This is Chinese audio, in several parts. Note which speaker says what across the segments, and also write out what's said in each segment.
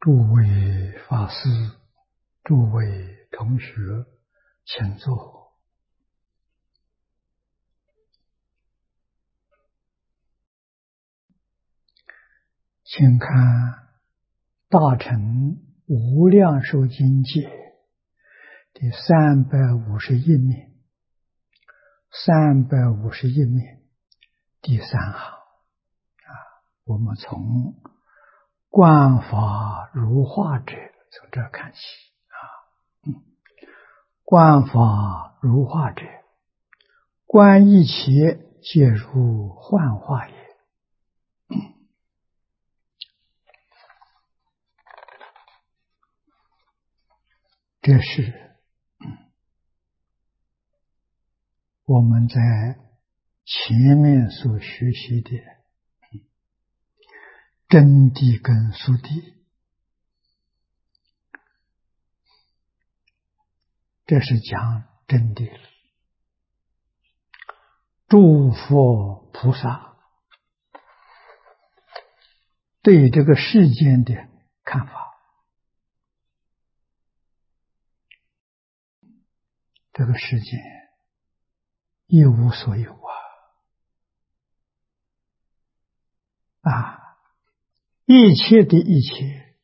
Speaker 1: 诸位法师，诸位同学，请坐。请看大乘无量寿经解第351面，351面第3行我们从观法如化者从这看起观法如化者，观一切皆如幻化也。这是我们在前面所学习的真谛跟俗谛，这是讲真谛。诸佛菩萨对这个世间的看法，这个世界一无所有一切的一切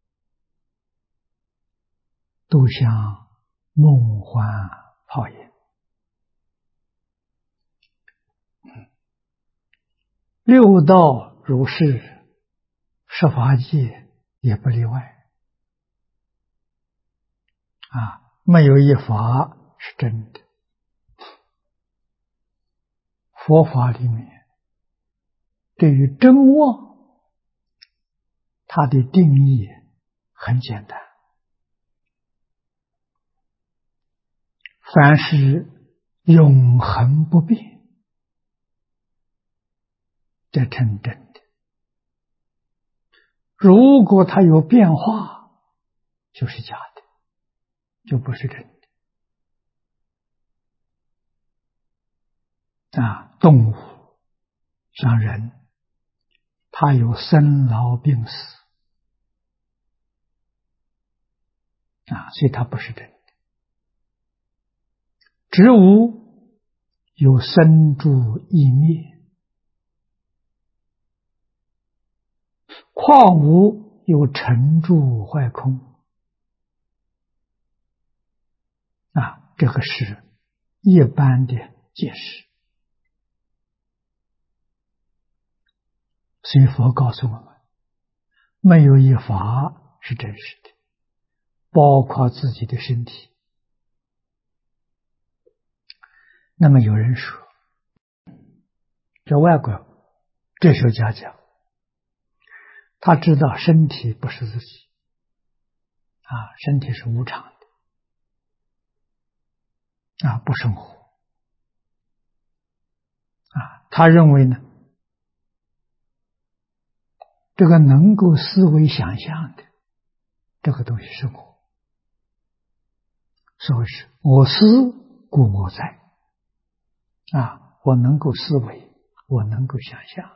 Speaker 1: 都像梦幻泡影，六道如是，十法界也不例外没有一法是真的。佛法里面对于真妄，它的定义很简单，凡是永恒不变，这称真的。如果它有变化，就是假的，就不是真的。动物像人，它有生老病死所以它不是真的。植物有生住异灭，矿物有成住坏空这个是一般的解释。所以佛告诉我们，没有一法是真实的，包括自己的身体。那么有人说，这外国哲学家讲，他知道身体不是自己身体是无常的不生活他认为呢，这个能够思维想象的这个东西是我，所谓是我思故我在我能够思维，我能够想象。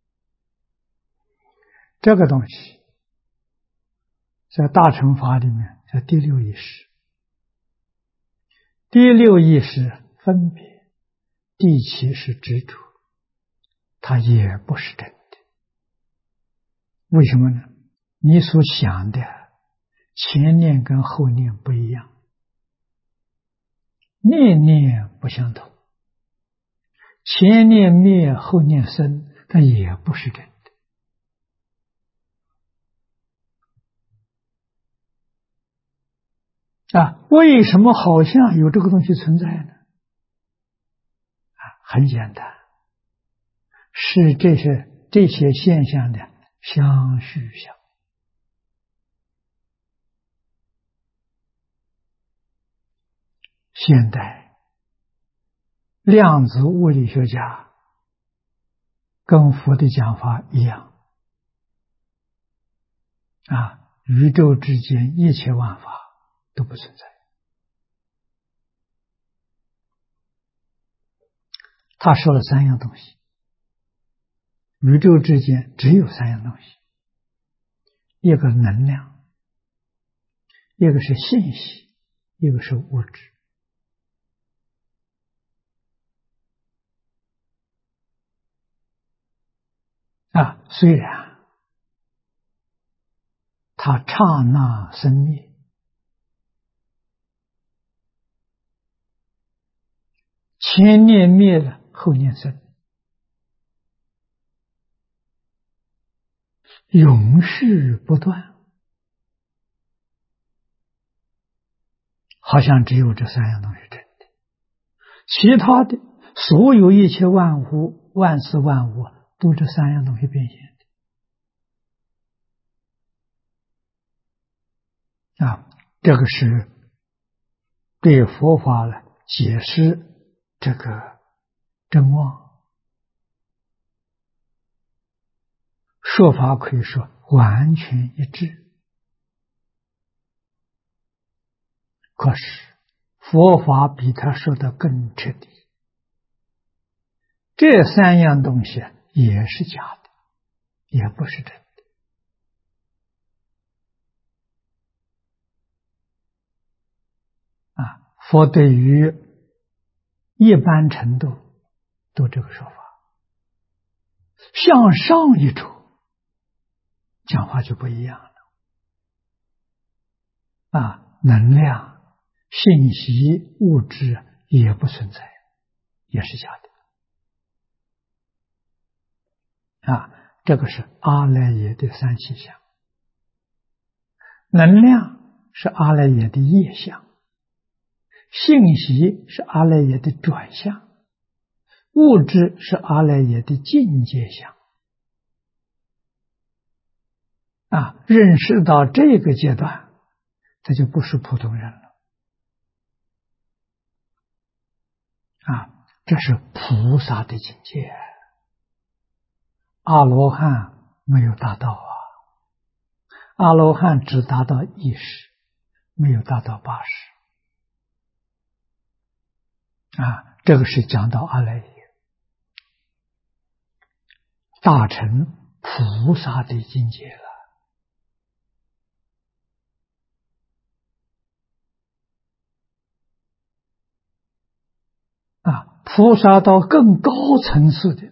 Speaker 1: 这个东西在大乘法里面叫第六意识。第六意识分别，第七是执着，它也不是真的。为什么呢？你所想的前念跟后念不一样，念念不相同，前念灭后念生，它也不是真的为什么好像有这个东西存在呢？很简单，是这些现象的相续相。现代量子物理学家跟佛的讲法一样宇宙之间一切万法都不存在。他说了3样东西，宇宙之间只有3样东西，一个能量， 一个是信息，一个是物质。虽然它刹那生灭，前念灭了，后念生，永续不断，好像只有这三样东西真的，其他的所有一切万物、万事万物都这三样东西变现的。这个是对佛法的解释这个真妄说法，可以说完全一致。可是佛法比他说的更彻底，这三样东西也是假的，也不是真的。佛对于一般程度都这个说法，向上一处讲话就不一样了。能量、信息、物质也不存在，也是假的。这个是阿赖耶的三细相，能量是阿赖耶的业相，信息是阿赖耶的转向，物质是阿赖耶的境界相。认识到这个阶段，他就不是普通人了。这是菩萨的境界，阿罗汉没有达到阿罗汉只达到意识，没有达到八识。这个是讲到阿赖耶大乘菩萨的境界了。菩萨到更高层次的，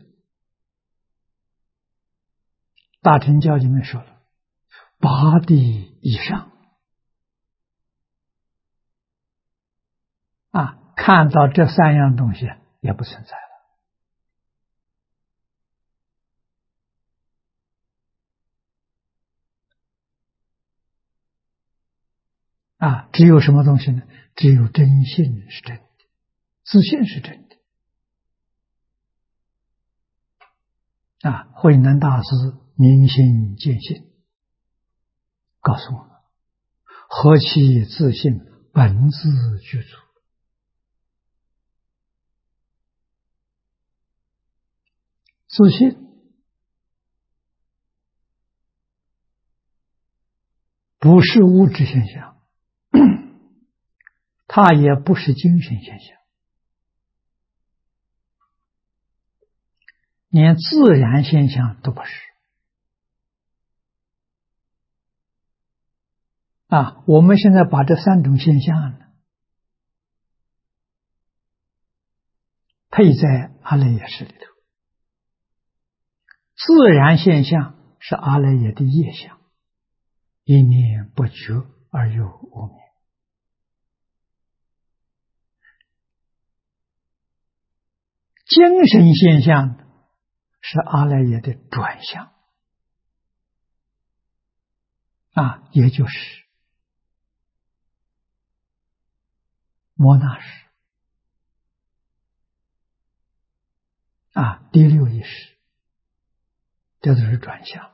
Speaker 1: 大乘教里面说了，八地以上，看到这三样东西也不存在了。只有什么东西呢？只有真性是真的，自信是真的。慧能大师明心见性告诉我们，何其自信，本自具足。自信不是物质现象，它也不是精神现象，连自然现象都不是。我们现在把这三种现象呢配在阿赖耶识里头。自然现象是阿赖耶的业相，一念不觉而有无明。精神现象是阿赖耶的转向，也就是摩那识，第六意识，这都是转向。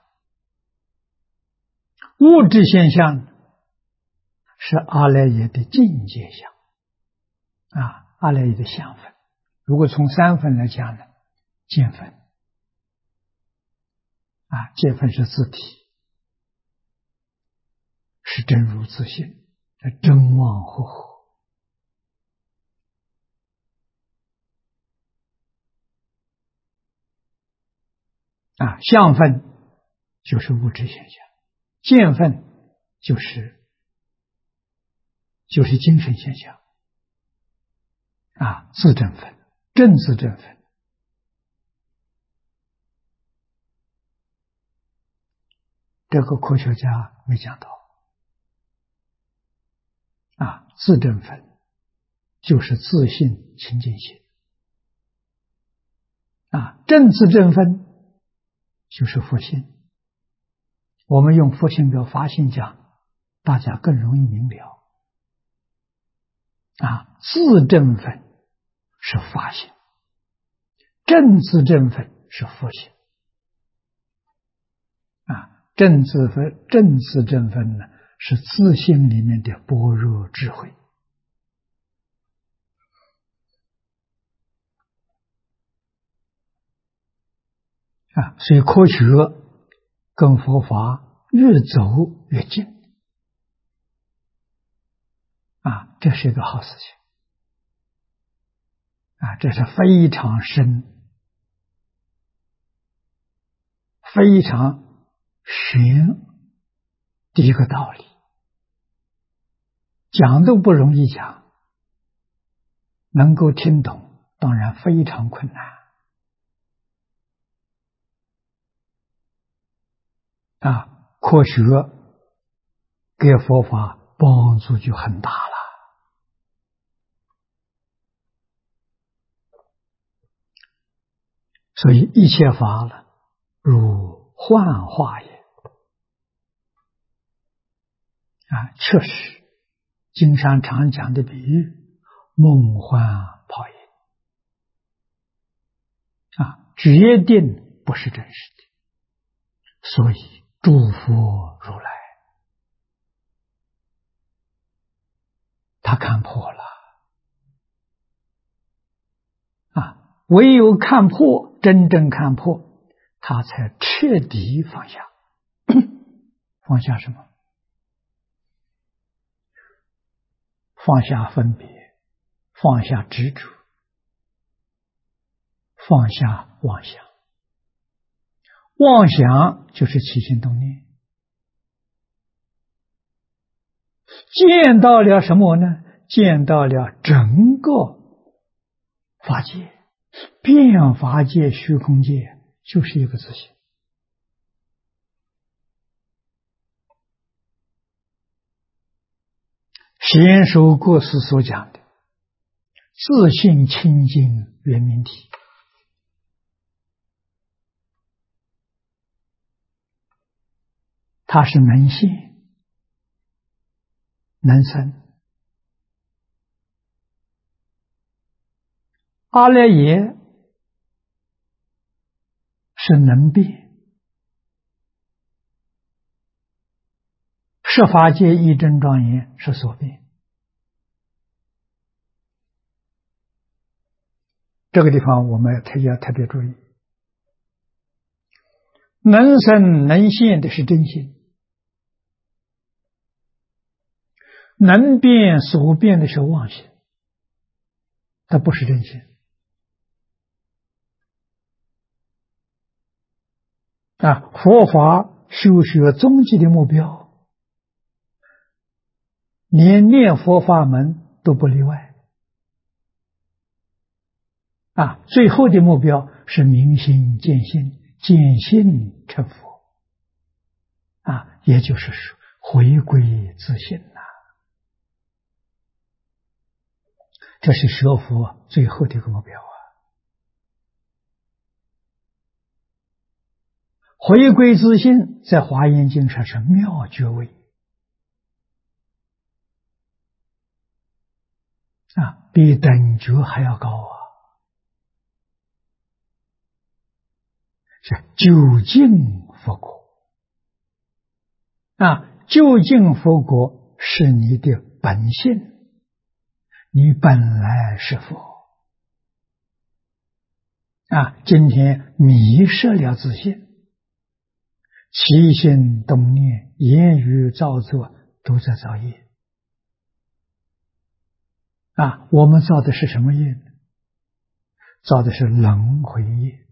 Speaker 1: 物质现象是阿赖耶的境界相，阿赖耶的相分。如果从三分来讲呢，见分，见分是自体，是真如自性，真妄合合。相分就是物质现象，见分就是就是精神现象啊，自证分、正自证分。这个科学家没讲到啊，自证分就是自信清净心啊，正自证分就是佛性。我们用佛性的法性讲，大家更容易明了啊。自证分是法性，正自证分是佛性啊。正自证分呢，是自性里面的般若智慧啊。所以科学跟佛法越走越近啊，这是一个好事情啊，这是非常深、非常玄的一个道理，讲都不容易讲，能够听懂当然非常困难啊。科学给佛法帮助就很大了。所以一切法了，如幻化也啊，确实经上常讲的比喻，梦幻泡影啊，决定不是真实的。所以诸佛如来他看破了啊，唯有看破，真正看破，他才彻底放下。放下什么？放下分别，放下执着，放下妄想。妄想就是起心动念，见到了什么呢？见到了整个法界，变法界、虚空界就是一个自性。贤首过世所讲的自性清净圆明体，它是能现能生。阿赖耶是能变，十法界一真庄严是所变。这个地方我们要特别注意，能生能现的是真心，能变所变的是妄心，它不是真心啊。佛法修学终极的目标，连念佛法门都不例外啊。最后的目标是明心见性，见性成佛啊，也就是说回归自性呐。这是学佛最后的一个目标啊。回归自性，在华严经上是妙觉位啊，比等觉还要高啊，是究竟佛果啊。究竟佛果是你的本性，你本来是佛啊。今天迷失了自性，起心动念、言语造作都在造业啊。我们造的是什么业呢？造的是轮回业。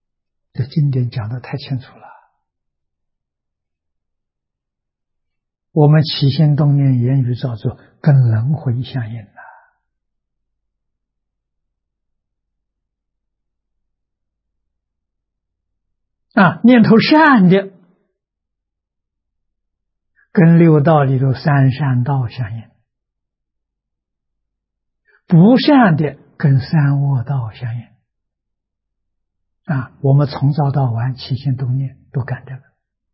Speaker 1: 这经典讲得太清楚了我们起心动念、言语造作，跟轮回相应了。念头善的，跟六道里头三善道相应；不善的，跟三恶道相应。我们从早到晚起心动念都干这个，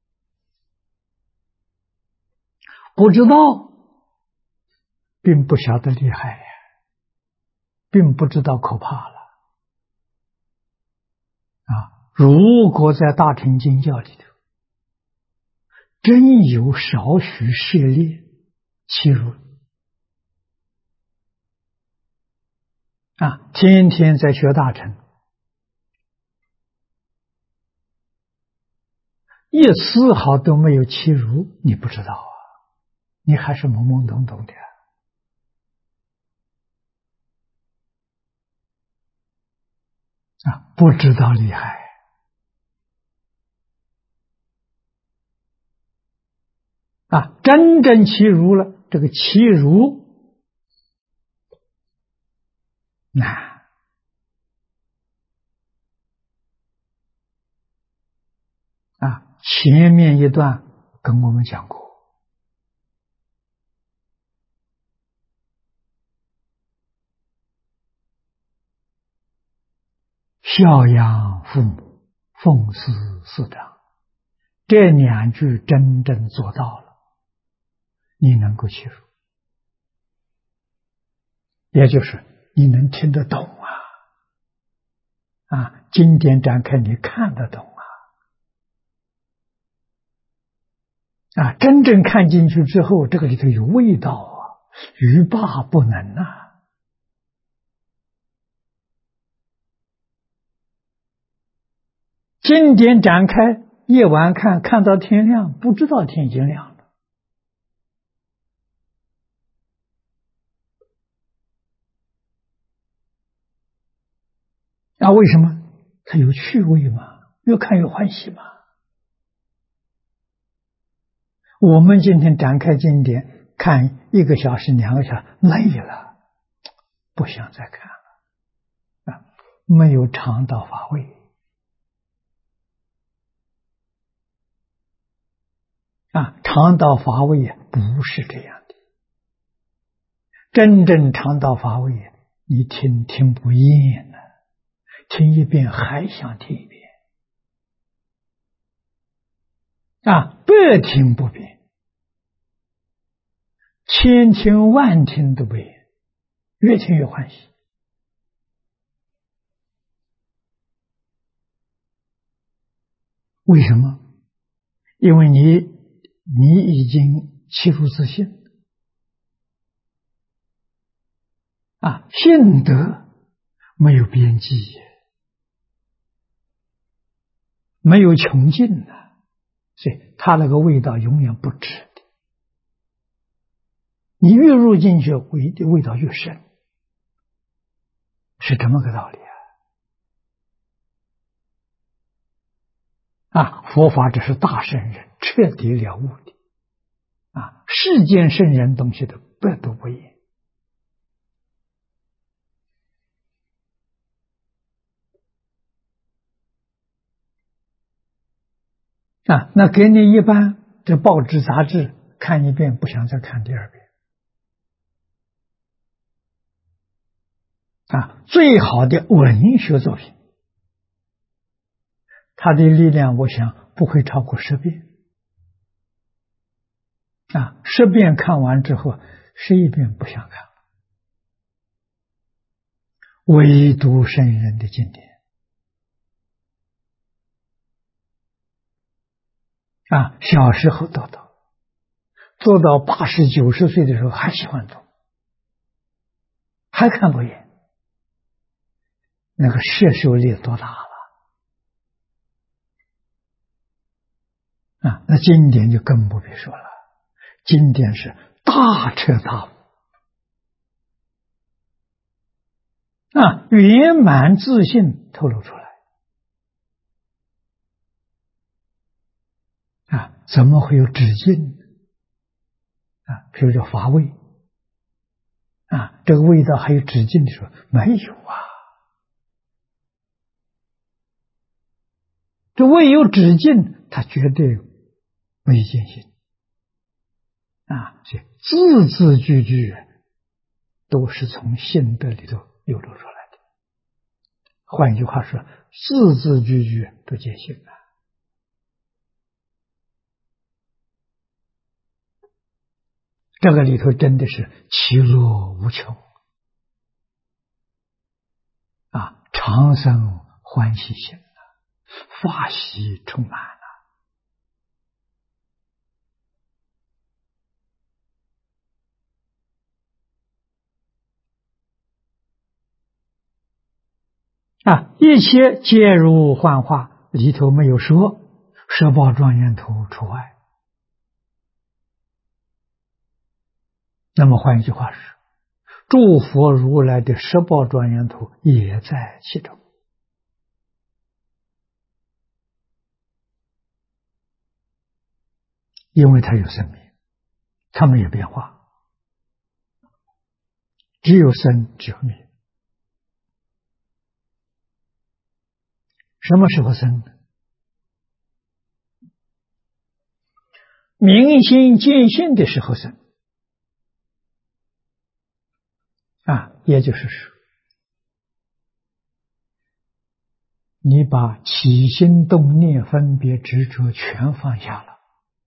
Speaker 1: 不知道，并不晓得厉害呀，并不知道可怕了。如果在大乘经教里头，真有少许涉猎欺辱天天在学大乘，一丝毫都没有欺辱，你不知道你还是懵懵懂懂的不知道厉害真正欺辱了，这个欺辱难前面一段跟我们讲过，孝养父母，奉事师长，这两句真正做到了，你能够欺辱，也就是你能听得懂经典展开你看得懂真正看进去之后，这个里头有味道欲罢不能经典展开，夜晚看，看到天亮，不知道天已经亮了。为什么？它有趣味嘛，越看越欢喜嘛。我们今天展开经典，看1个小时、2个小时，累了，不想再看了没有尝到法味尝到法味不是这样的。真正尝到法味，你听不厌听一遍还想听一遍百听不厌，千听万听都不厌，越听越欢喜。为什么？因为你已经欺负自信信德没有边际，没有穷尽所以它那个味道永远不止的。你越入进去，味道越深，是这么个道理佛法只是大圣人彻底了悟的世间圣人东西的百度不厌那给你一般这报纸杂志看一遍，不想再看第二遍最好的文学作品，它的力量我想不会超过10遍10遍看完之后11遍不想看了，唯独圣人的经典小时候读到，做到80、90岁的时候还喜欢读，还看不厌，那个摄受力多大了那经典就更不必说了，经典是大彻大悟圆满自信透露出来怎么会有止境比如说乏味这个味道还有止境的时候没有这未有止境，它绝对没见性所以字字句句都是从性德里头流露出来的。换一句话说，字字句句都见性这个里头真的是其乐无穷常生欢喜心法喜充满一切皆如幻化，里头没有说摄报庄严图除外。那么换一句话是，诸佛如来的摄报庄严图也在其中。因为它有生命，它没有变化，只有生只有灭。什么时候生呢？明心见性的时候生也就是说，你把起心动念分别执着全放下了，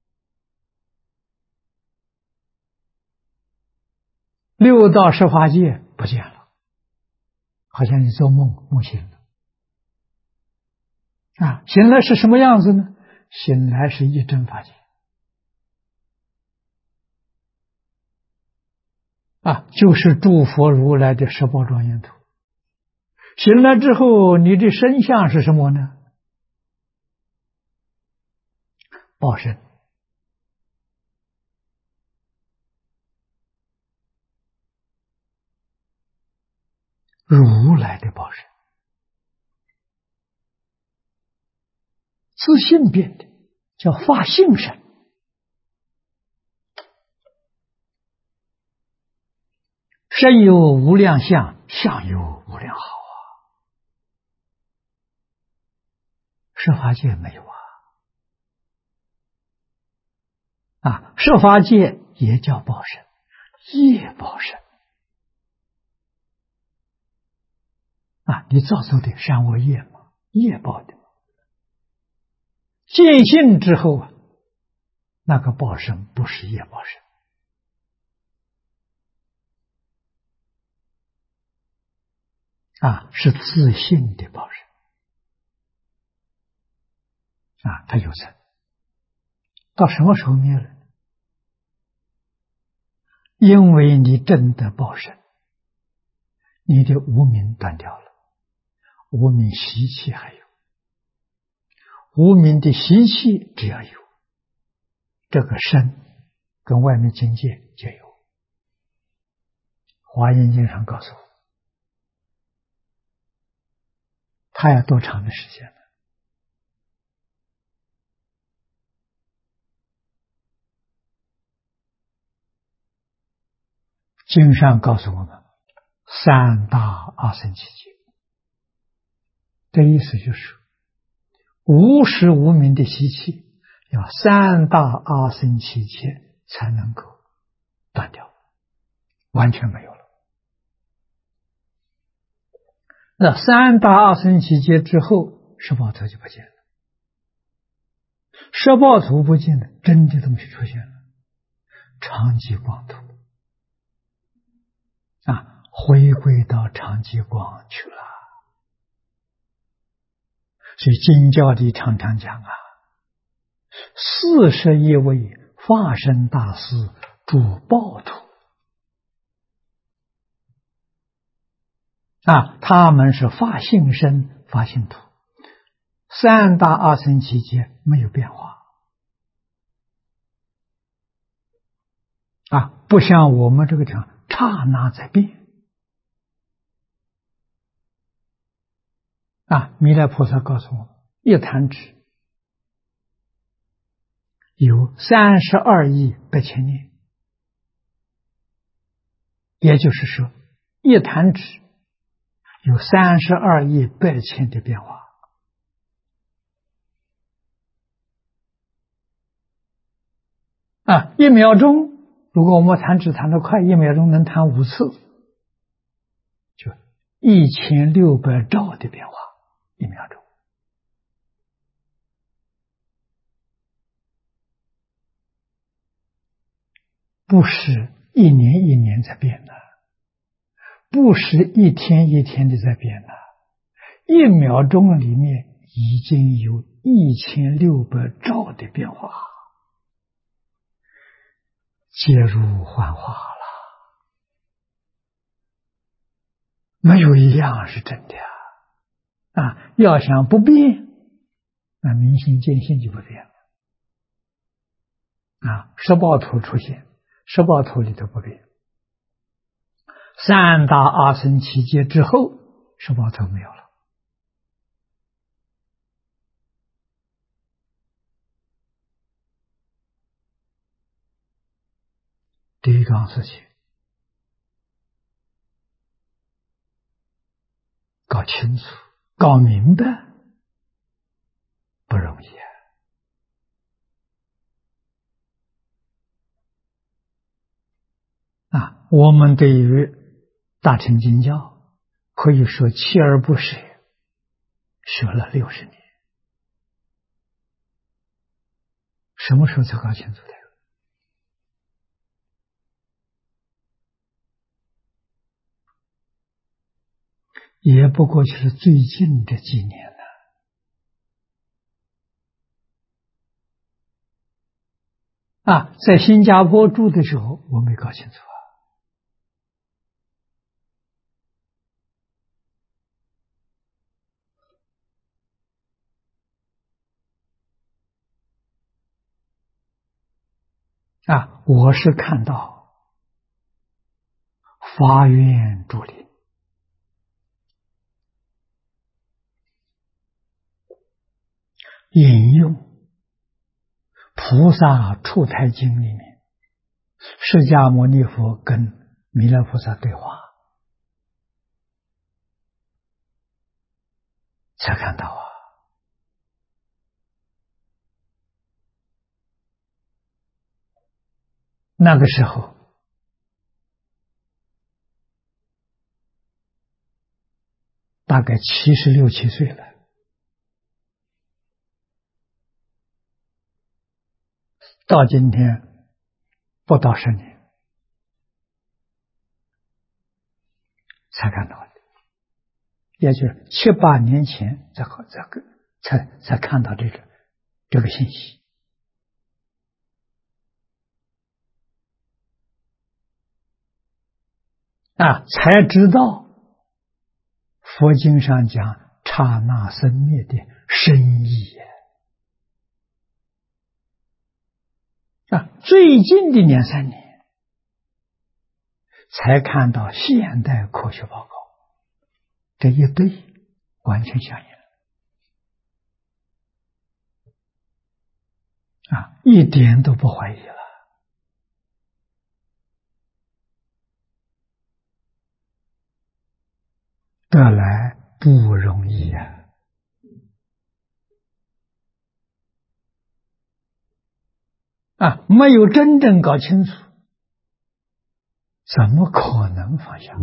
Speaker 1: 六道十法界不见了，好像你做梦梦醒了醒来是什么样子呢？醒来是一真法界就是诸佛如来的摄报庄严图。醒来之后，你的身相是什么呢？报身。如来的报身，自性变的，叫法性身。身有无量相，相有无量好摄法界没有摄法界也叫报身，业报身你造作的善恶业嘛，业报的。见性之后那个报身不是业报身是自性的报身它有生。到什么时候灭了？因为你证得报身，你的无明断掉了，无明习气还有，无明的习气只要有，这个身跟外面境界就有。华严经上告诉我，它要多长的时间呢？经上告诉我们，三大阿僧祇劫。这意思就是，无始无明的习气，要三大阿僧祇劫才能够断掉，完全没有了。那三大阿僧祇劫之后，摄报图就不见了。摄报图不见了，真的东西出现了，常寂光图回归到常寂光去了。所以经教里常常讲41位法身大士主报图他们是法性身法性图，三大阿僧祇劫没有变化不像我们这个讲刹那在变弥勒菩萨告诉我们，一弹指有32亿8千年也就是说，一弹指有32亿8千的变化。一秒钟，如果我们弹指弹得快，一秒钟能弹5次，就1600兆的变化，一秒钟。不是一年一年在变的，不是一天一天的在变的，一秒钟里面已经有1600兆的变化，皆如幻化了，没有一样是真的要想不变，那明心见性就不变了十报图出现，十报图里头不变，三大阿僧祇劫之后，十报图没有了。第一桩事情搞清楚搞明白不容易我们对于大乘经教可以说锲而不舍，学了60年，什么时候才搞清楚的？也不过就是最近这几年了在新加坡住的时候我没搞清楚我是看到发愿助力引用菩萨出胎经里面释迦牟尼佛跟弥勒菩萨对话，才看到那个时候大概76、7岁了，到今天不到10年才看到的，也就是7、8年前才看到这个信息才知道佛经上讲刹那生灭的深意最近的2、3年才看到现代科学报告，这一对完全相应了一点都不怀疑了。得来不容易没有真正搞清楚，怎么可能放下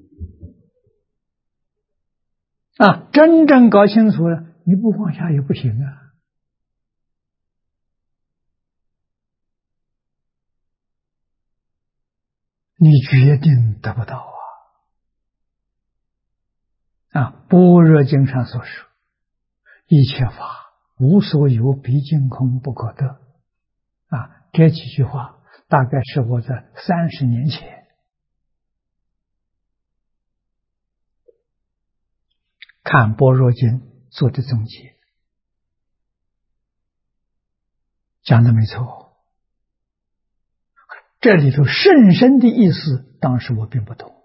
Speaker 1: 真正搞清楚了，你不放下也不行你决定得不到般若经上所说，一切法无所有，毕竟空，不可得这几句话大概是我在30年前看般若经做的总结，讲的没错。这里头甚深的意思当时我并不懂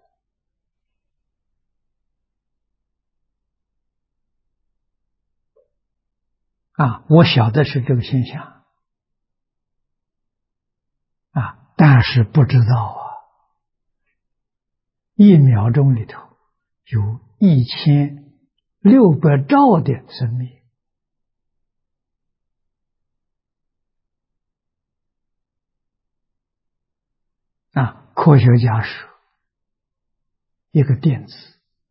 Speaker 1: 我晓得是这个现象但是不知道 1秒钟里头有1600兆的生命。科学家说，一个电子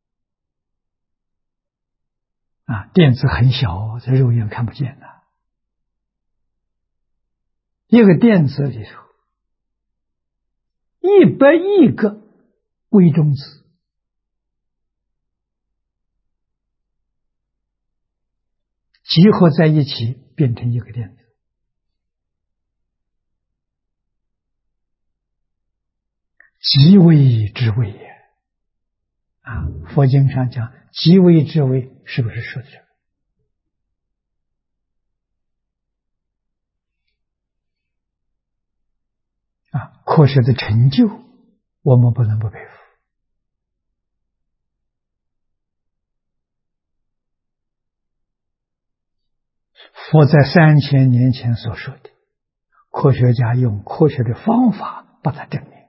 Speaker 1: 电子很小，在肉眼看不见的。一个电子里头100亿个微中子，集合在一起变成一个电子。极微之微也佛经上讲极微之微，是不是说的这个科学的成就我们不能不佩服。佛在3000年前所说的，科学家用科学的方法把它证明。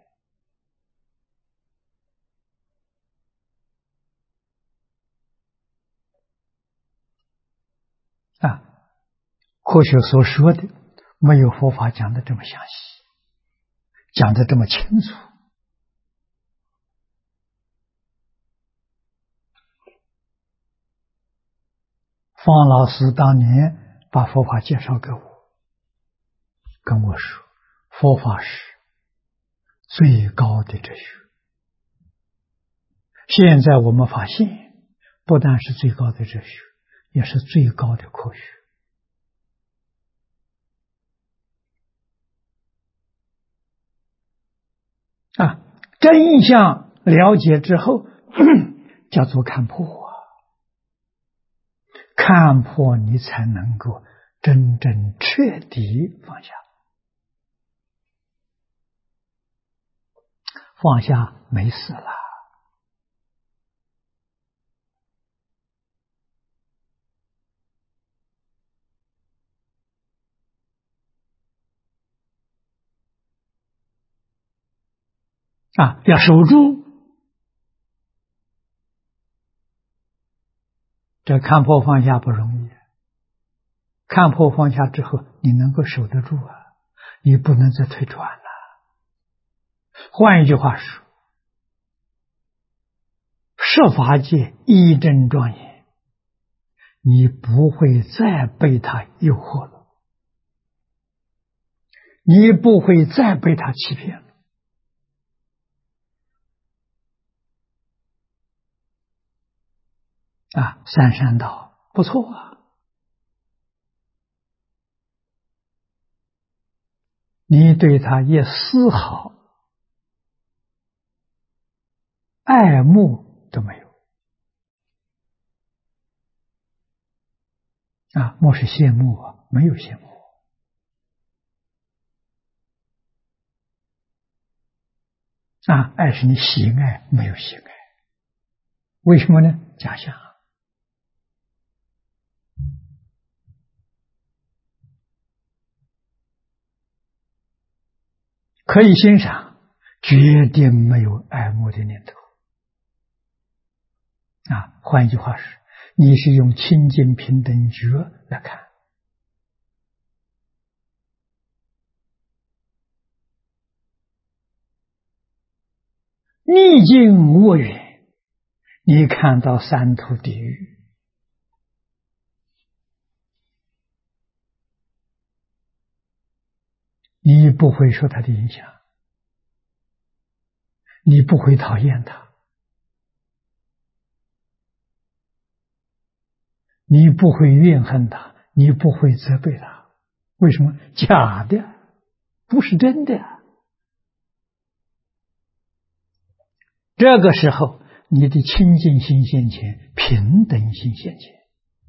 Speaker 1: 科学所说的没有佛法讲的这么详细，讲的这么清楚。方老师当年把佛法介绍给我，跟我说，佛法是最高的哲学。现在我们发现，不但是最高的哲学，也是最高的科学。真相了解之后，叫做看破看破你才能够真正彻底放下。放下没事了。要守住。这看破放下不容易。看破放下之后，你能够守得住你不能再退转了。换一句话说，设法界一真庄严，你不会再被他诱惑了，你不会再被他欺骗了。三山道不错你对他一丝毫爱慕都没有莫是羡慕没有羡慕爱是你喜爱，没有喜爱。为什么呢？假象可以欣赏，决定没有爱慕的念头换一句话说，你是用清净平等觉来看，逆境无远，你看到三途地狱，你不会受他的影响，你不会讨厌他，你不会怨恨他，你不会责备他。为什么？假的，不是真的。这个时候你的清净心现前，平等心现前，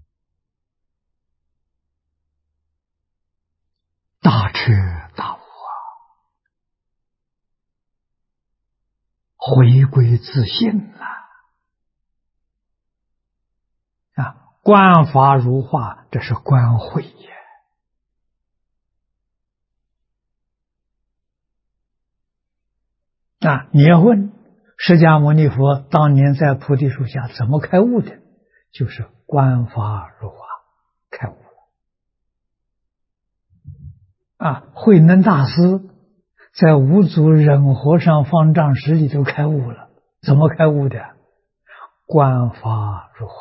Speaker 1: 大彻大悟回归自性观法如画，这是观慧也你要问释迦牟尼佛当年在菩提树下怎么开悟的？就是观法如法开悟了。慧能大师在五祖忍和尚方丈室里头开悟了，怎么开悟的？观法如法。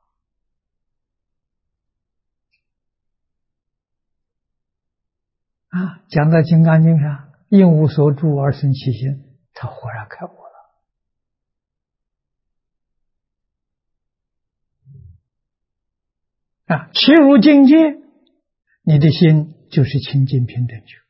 Speaker 1: 讲到《金刚经》上，应无所住而生其心，他豁然开悟了。切入境界，你的心就是清净平等觉。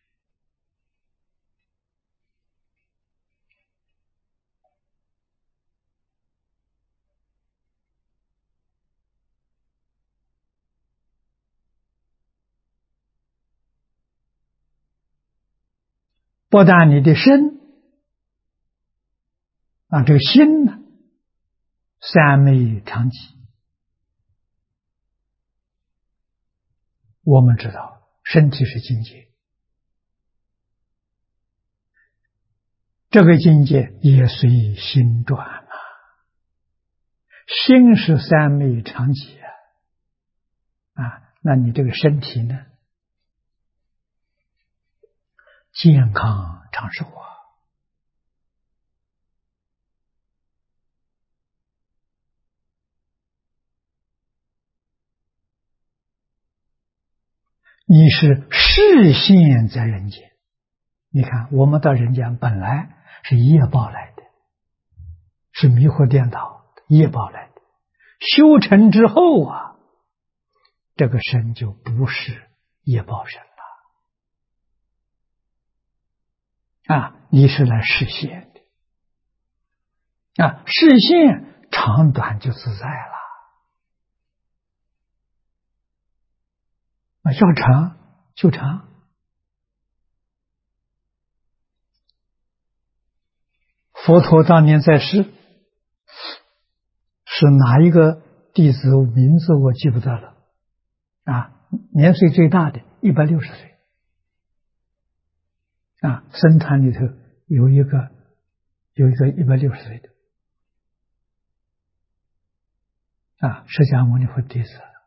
Speaker 1: 不但你的身这个心呢，三昧常寂。我们知道身体是境界，这个境界也随心转心是三昧常寂那你这个身体呢？健康长寿你是视现在人间。你看我们到人间本来是业报来的，是迷惑颠倒业报来的，修成之后这个身就不是业报身了你是来视现的视现长短就自在了要长就长。佛陀当年在世，是哪一个弟子名字我记不得了年岁最大的160岁僧团里头有一个160岁的释迦牟尼佛弟子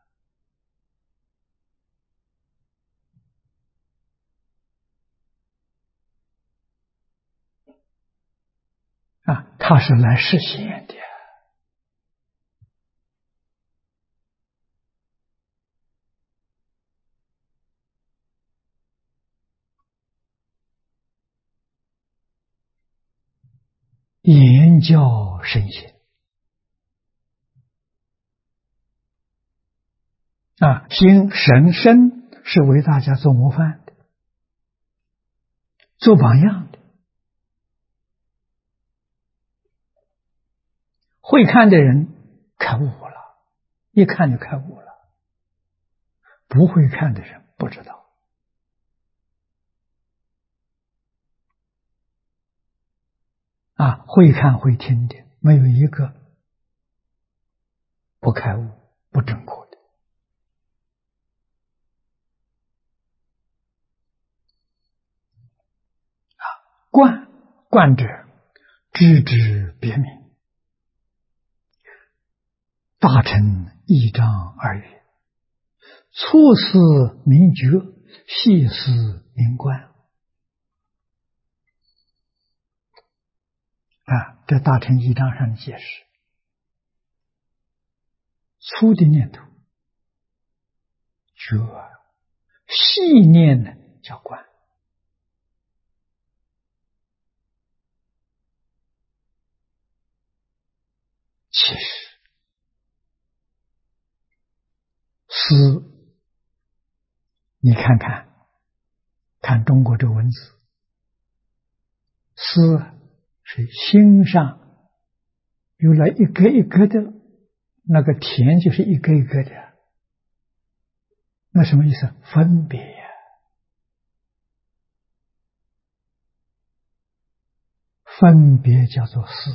Speaker 1: 他是来实现的言教圣贤行神身是为大家做模范的，做榜样的。会看的人开悟了，一看就开悟了，不会看的人不知道会看会听的没有一个不开悟不证果的观者知之别名，大乘一章二语，粗思明觉，细思明观这大乘一章上的解释，粗的念头觉，细念呢叫观。其实思，你看中国这个文字，思是心上有了一个一个的，那个田就是一个一个的，那什么意思？分别分别叫做思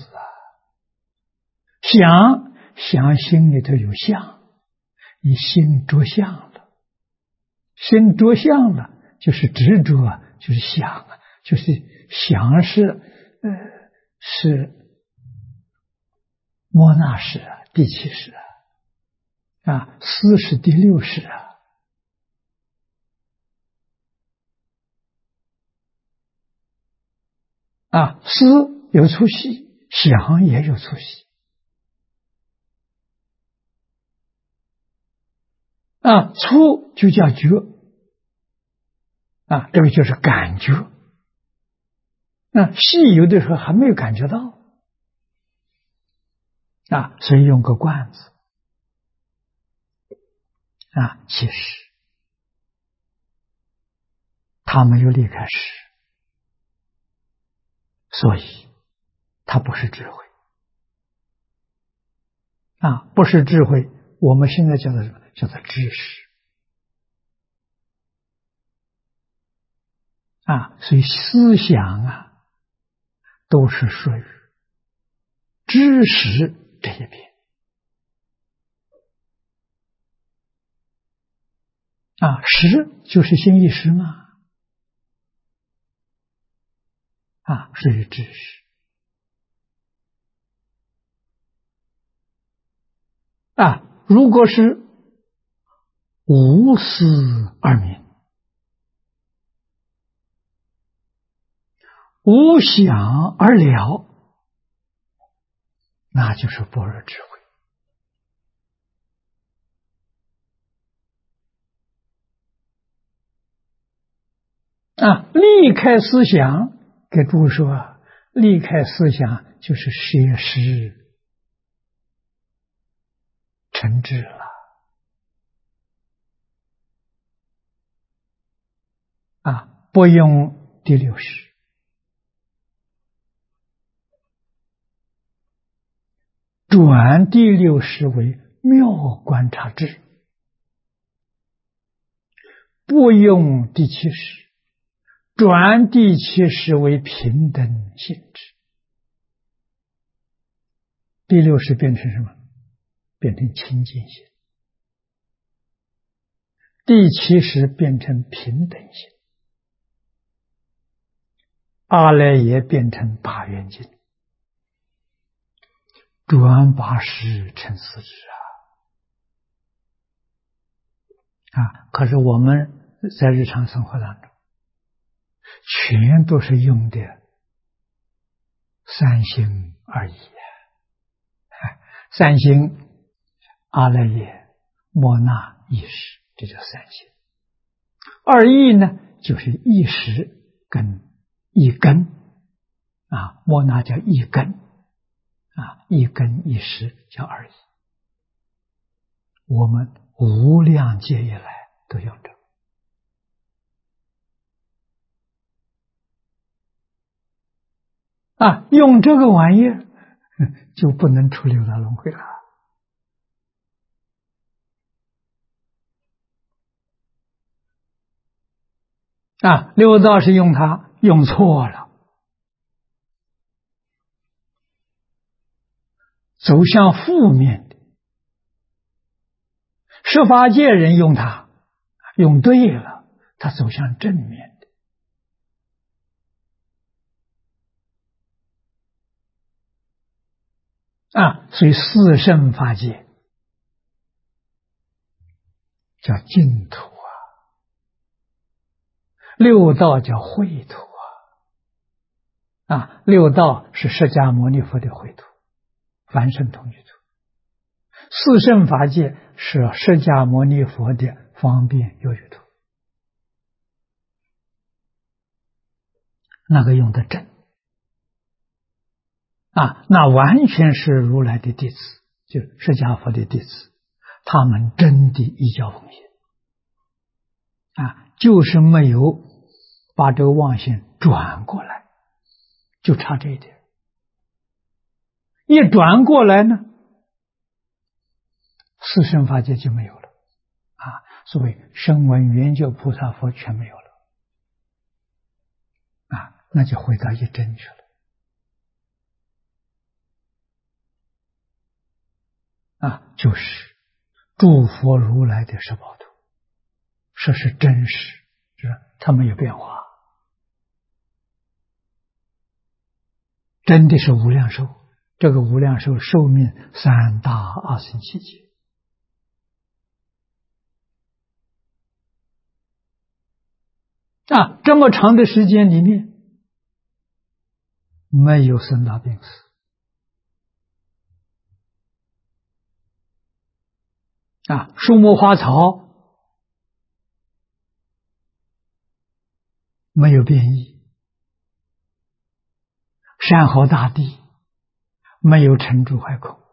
Speaker 1: 想心里头有相，你心着相了，心着相了就是执着就是想就是想是摩那识啊，第七识啊，思是第六识思有出息，想也有出息出就叫觉这个就是感觉细有的时候还没有感觉到所以用个观字其实他没有离开识，所以它不是智慧不是智慧，我们现在叫做什么？叫做知识所以思想都是属于知识这一边识就是心意识嘛属于知识如果是无思而明，无想而了，那就是般若智慧离开思想，给诸位说离开思想就是摄施成智了不用第六识，转第六识为妙观察智，不用第七识，转第七识为平等性质。第六识变成什么？变成清净性。第七识变成平等性。阿赖耶变成大圆镜，转八识成四智可是我们在日常生活当中全都是用的三心二意三心阿赖耶摩那意识，这叫三心。二意呢，就是意识跟一根摩那叫一根一根一识叫二意。我们无量劫以来都用这用这个玩意儿就不能出六道轮回了六道是用它用错了，走向负面的。十法界人用它用对了，它走向正面的所以四圣法界叫净土六道叫秽土六道是释迦牟尼佛的秽土，凡圣同居土。四圣法界是释迦牟尼佛的方便有余土，那个用的正那完全是如来的弟子，就释迦佛的弟子，他们真的依教奉行就是没有把这个妄心转过来，就差这一点。一转过来呢，四圣法界就没有了所谓声闻缘觉菩萨佛全没有了那就回到一真去了就是诸佛如来的十宝图，这是真实，就是它没有变化，真的是无量寿， 这个无量寿寿命3大阿僧祇劫。这么长的时间里面，没有生老病死，树木花草没有变异，山河大地没有沉住坏空。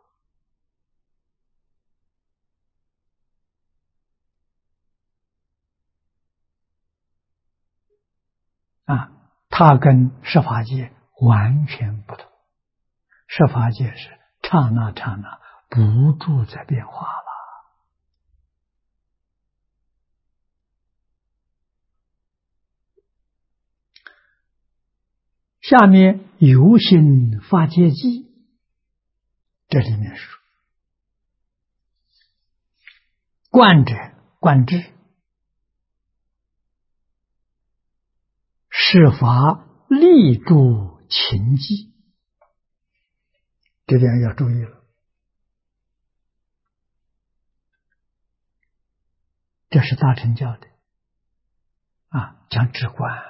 Speaker 1: 它跟十法界完全不同。十法界是刹那刹那不住在变化了。下面由心发戒记，这里面说观者观之，是法立住情机，这点要注意了。这是大乘教的讲止观，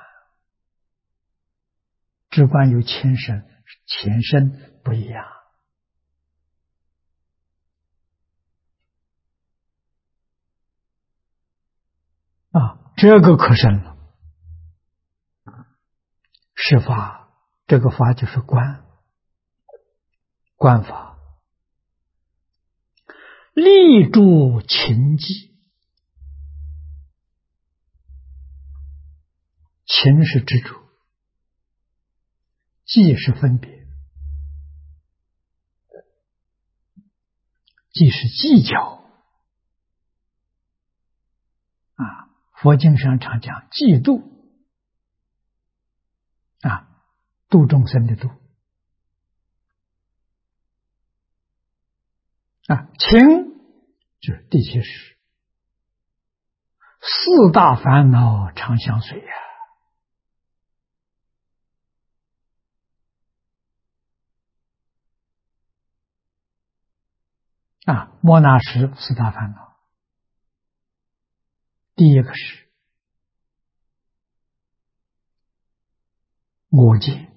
Speaker 1: 止观有前身，前身不一样。这个可深了。是法，这个法就是观法，立住情机。情是执着，计是分别，计是计较。佛经上常讲嫉妒，度众生的度。情就是第七识，四大烦恼常相随莫那识四大烦恼，第一个是我见，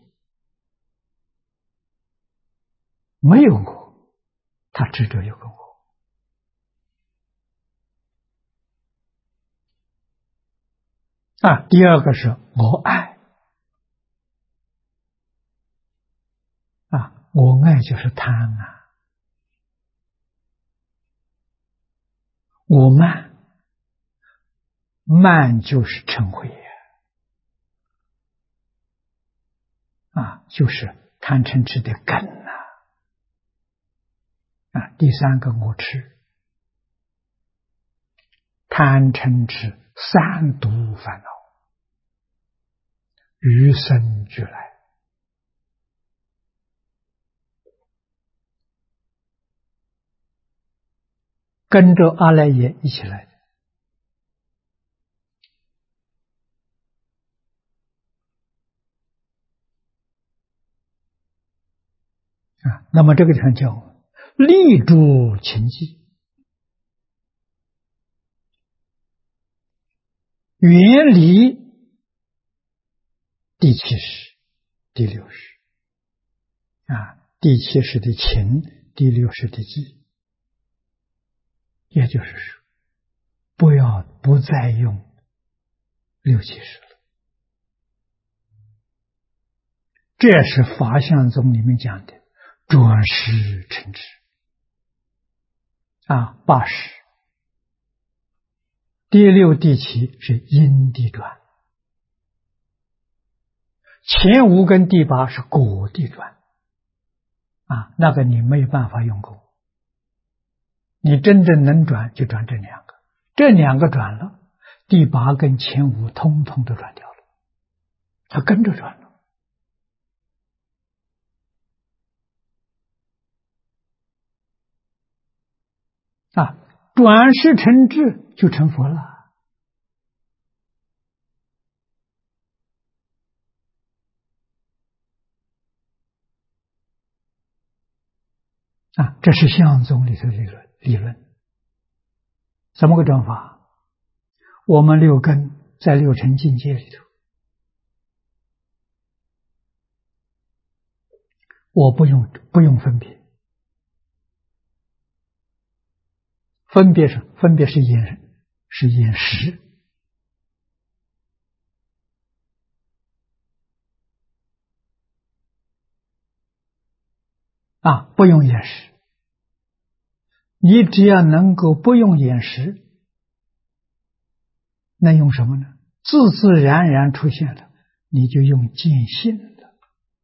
Speaker 1: 没有我，他执着有个我。第二个是我爱，我爱就是贪我慢，慢就是嗔恚就是贪嗔痴的根第三个我痴，贪嗔痴三毒烦恼，与生俱来。跟着阿赖耶一起来的。那么这个地方叫立住情机，远离第七识、第六识第七识的情，第六识的机，也就是说，不再用六七识了。这是法相宗里面讲的转识成智八识，第六、第七是因地转，前五跟第八是果地转那个你没有办法用功，你真正能转就转这两个，这两个转了，第八跟前五通通都转掉了，它跟着转了转识成智就成佛了。 啊，这是相宗里头的理论。怎么个讲法？我们六根在六尘境界里头，我不用分别，分别是眼识啊，不用眼识。你只要能够不用眼识，那用什么呢？自自然然出现了，你就用见性了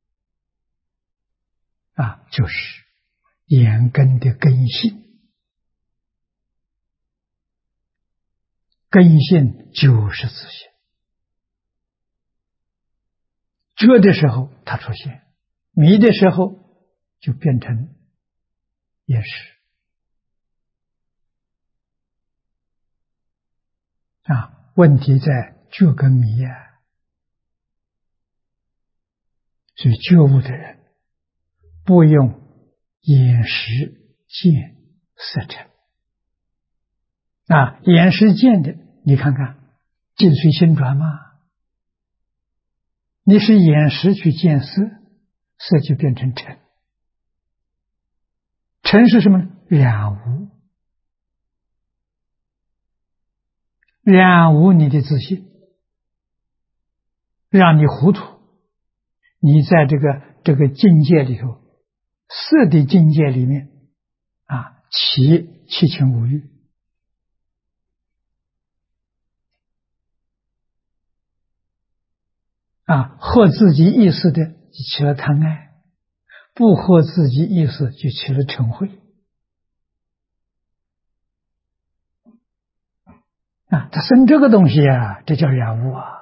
Speaker 1: 啊，就是眼根的根性。根性就是自性，觉的时候它出现，迷的时候就变成眼识啊。问题在觉跟迷啊，所以觉悟的人不用眼识见色尘啊，眼识见的，你看看境随心转吗？你是眼识去见色，色就变成尘，尘是什么呢？染污，染污你的自信，让你糊涂。你在这个境界里头，色的境界里面啊，起七情五欲啊，合自己意识的就起了贪爱，不合自己意识就起了嗔恚啊，它生这个东西啊，这叫染污啊。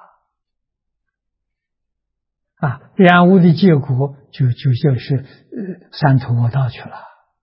Speaker 1: 啊，染污的结果就是三途恶道去了。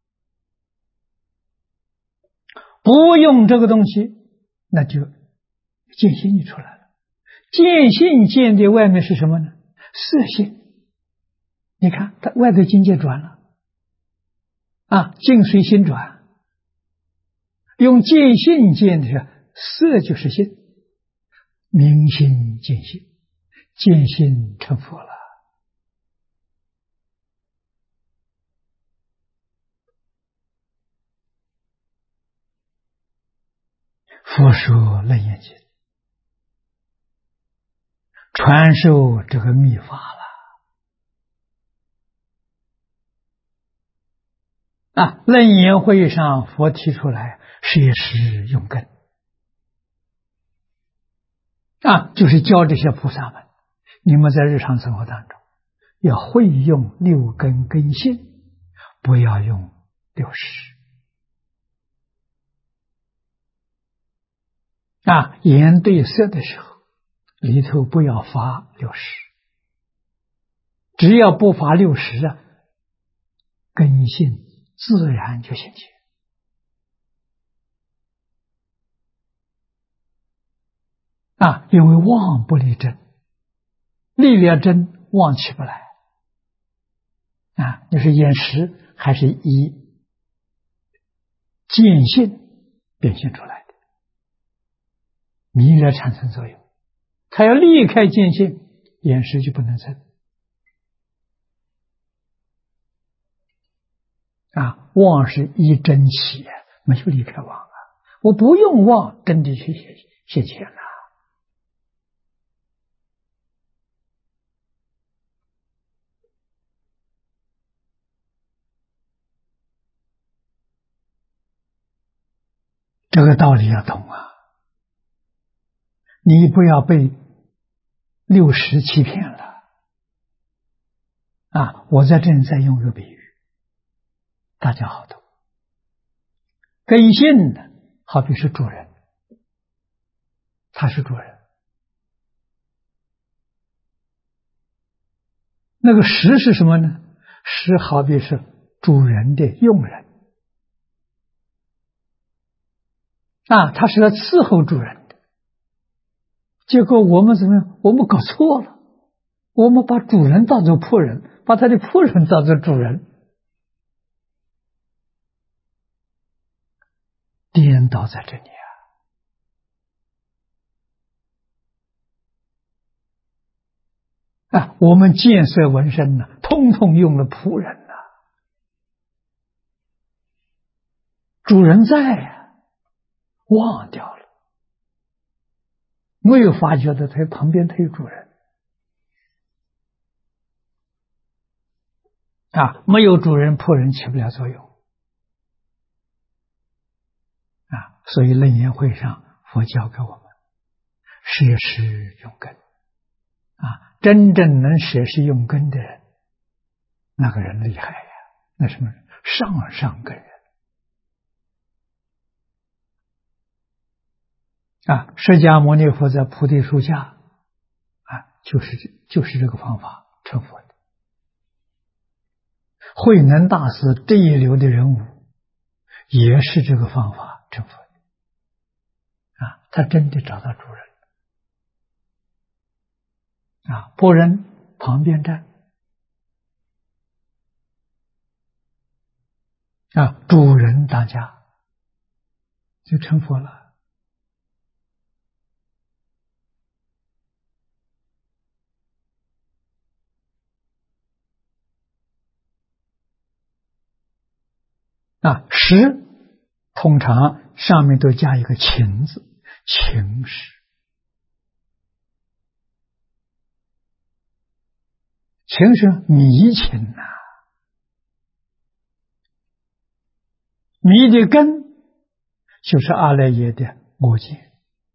Speaker 1: 不用这个东西，那就见性就出来了。见性见的外面是什么呢？色性。你看，它外头境界转了啊，境随心转。用见性见的是色就是性，明心见性，见性成佛了。佛说楞严经，传授这个秘法了啊！楞严会上佛提出来，摄施用根啊，就是教这些菩萨们，你们在日常生活当中要会用六根根性，不要用六识啊。言对色的时候，里头不要发六识，只要不发六识啊，根性自然就现前啊。因为妄不立真，立了真，妄起不来啊。你是眼识还是以见性变现出来的，迷了产生作用。他要离开见性，眼识就不能生啊。妄是一真起，没有离开妄啊。我不用妄，真的去现前了。这个道理要懂啊，你不要被六识欺骗了啊！我在这里再用一个比喻，大家好懂。根性呢，好比是主人，他是主人。那个识是什么呢？识好比是主人的佣人啊，他是来伺候主人的。结果我们怎么样？我们搞错了，我们把主人当作仆人，把他的仆人当作主人颠倒在这里我们见色闻声呢，通通用了仆人主人在忘掉了，没有发觉的，他旁边他有主人没有主人，仆人起不了作用所以楞严会上佛教给我们舍施用根真正能舍施用根的人，那个人厉害那什么上上根人释迦牟尼佛在菩提树下就是这个方法成佛的。慧能大师这一流的人物也是这个方法成佛的他真的找到主人仆人旁边站主人当家就成佛了识通常上面都加一个情字，情识。情是迷情迷的根就是阿赖耶的我见。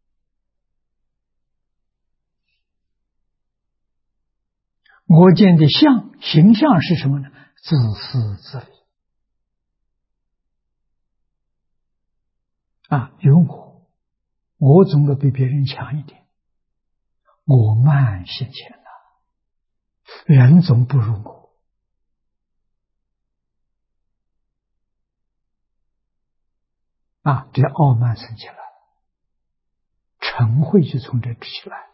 Speaker 1: 我见的形象是什么呢？自私自利有我总得比别人强一点，我慢先前人总不如我这傲慢生起来，嗔恚就从这起来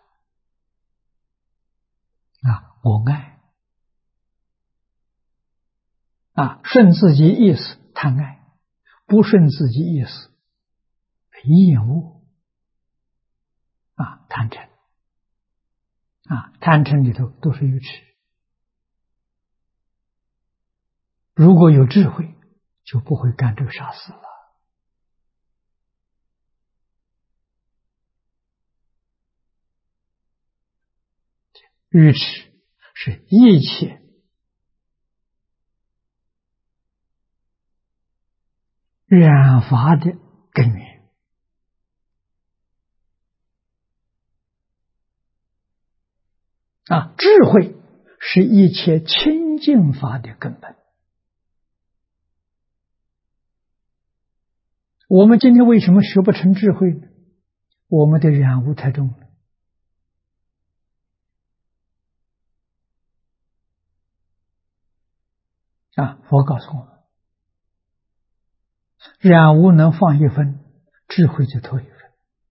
Speaker 1: 我爱顺自己意思贪爱，不顺自己意思厌恶贪嗔贪嗔里头都是愚痴。如果有智慧，就不会干这个傻事了。愚痴是一切染法的根源智慧是一切清净法的根本。我们今天为什么学不成智慧呢？我们的染污太重了佛告诉我们，染污能放一分，智慧就脱一分；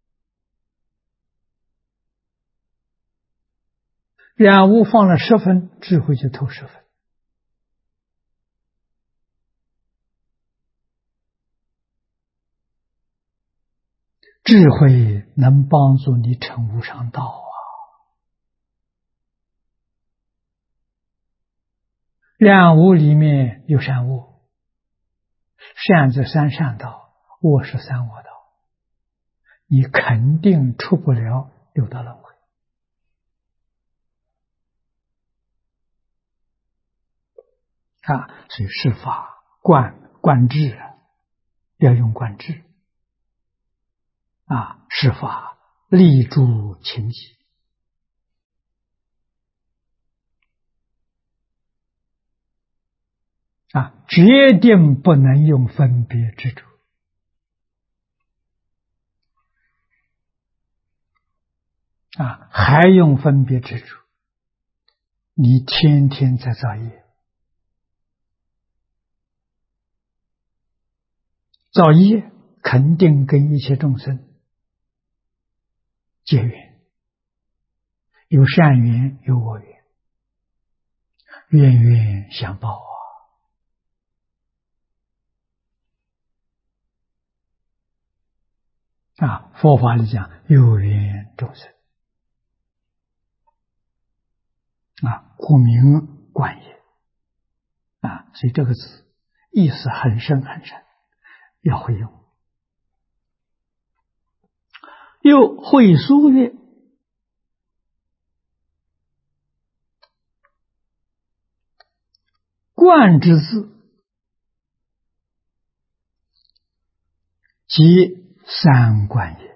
Speaker 1: 染污放了10分，智慧就脱10分。智慧能帮助你成无上道染污里面有善恶，善则三善道，恶是三恶道，你肯定出不了六道轮回所以是法观智要用观智是法立诸情己决定不能用分别执着还用分别执着，你天天在造业，造业肯定跟一切众生结缘，有善缘有恶缘，冤冤相报佛法里讲有缘众生故名观也所以这个字意思很深很深，要会用。又会书曰：观之字，即三观也。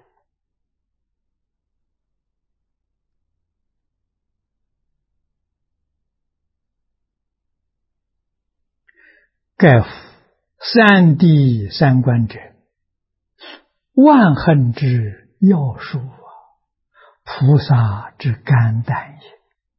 Speaker 1: 盖夫三谛三观者，万行之要术菩萨之甘丹也。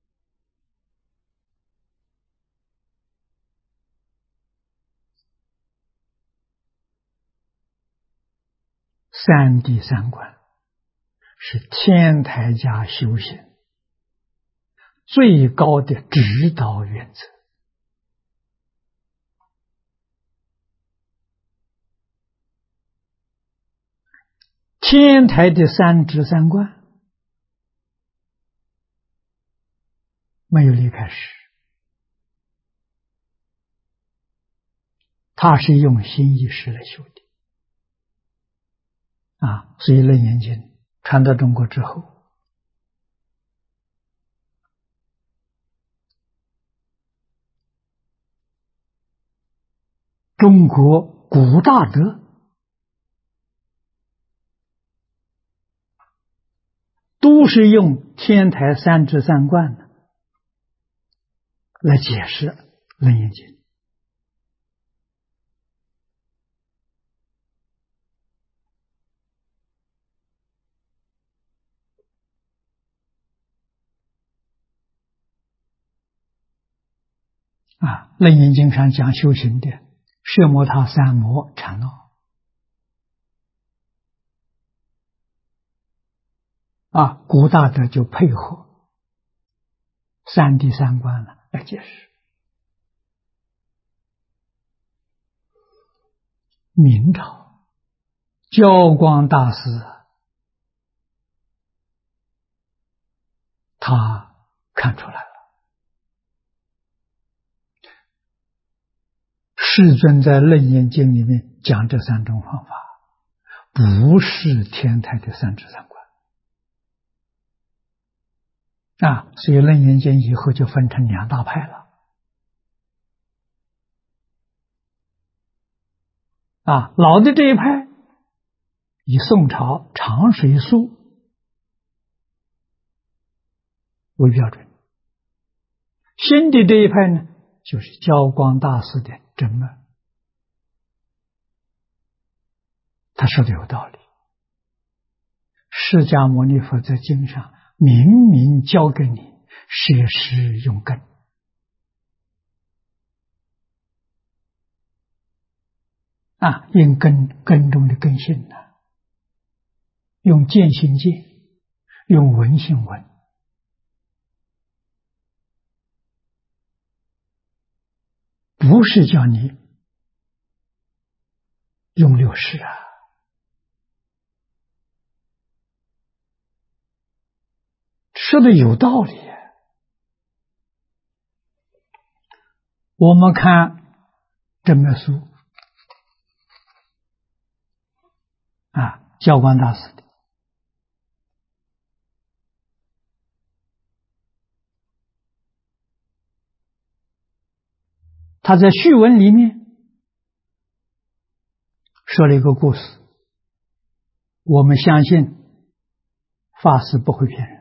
Speaker 1: 三谛三观是天台家修行最高的指导原则。天台的三指三观没有离开实，他是用心意识来修的所以《楞严经》传到中国之后，中国古大德都是用天台三指三观来解释《楞严经》楞严经上讲修行的摄摩他三摩禅那古大德就配合三谛三观来解释。明朝教光大师他看出来了，世尊在楞严经里面讲这三种方法不是天台的三指三观所以楞严经以后就分成两大派了老的这一派以宋朝长水素为标准，新的这一派呢就是教光大师的真门。他说的有道理，释迦牟尼佛在经上明明教给你舍施用根用根中的根性用见性见，用闻性闻，不是叫你用六识说的有道理我们看真密书教光大师的他在序文里面说了一个故事，我们相信法师不会骗人。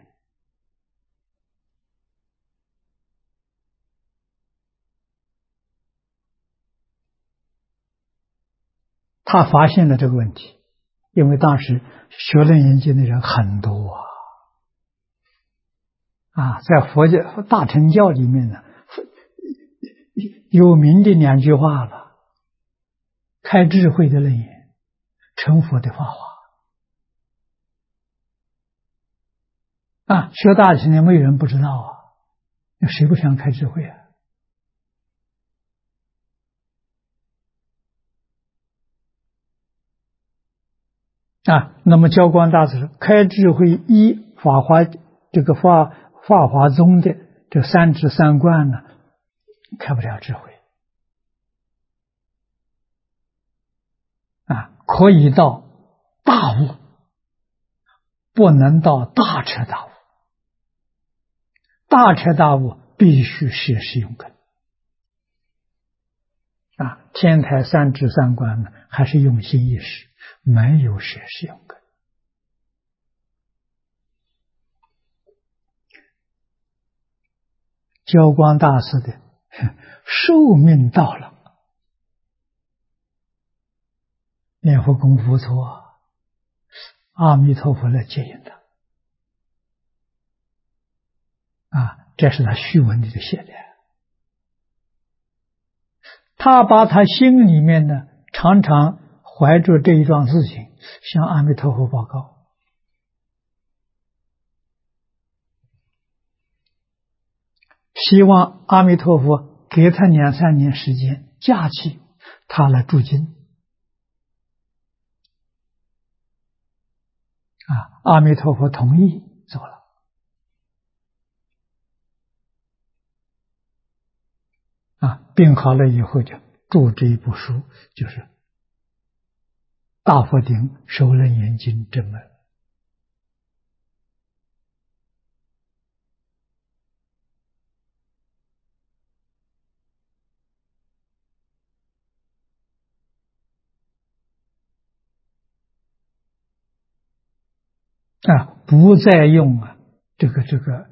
Speaker 1: 他发现了这个问题，因为当时学楞严经的人很多在佛教大乘教里面呢，有名的两句话了：开智慧的楞严，成佛的法华。学大乘的没有人不知道那谁不想开智慧那么教光大师说，开智慧依法华这个法华宗的这三智三观呢，开不了智慧可以到大悟，不能到大彻大悟。大彻大悟必须摄持用根天台三智三观呢，还是用心意识，没有摄持用根。教光大师的寿命到了，念佛功夫不错，阿弥陀佛来接引他这是他序文里头写的。他把他心里面呢，常常怀着这一桩事情向阿弥陀佛报告，希望阿弥陀佛给他2-3年时间假期，他来驻京阿弥陀佛同意走了病好了以后就著这一部书，就是《大佛顶首楞严经正门》不再用这个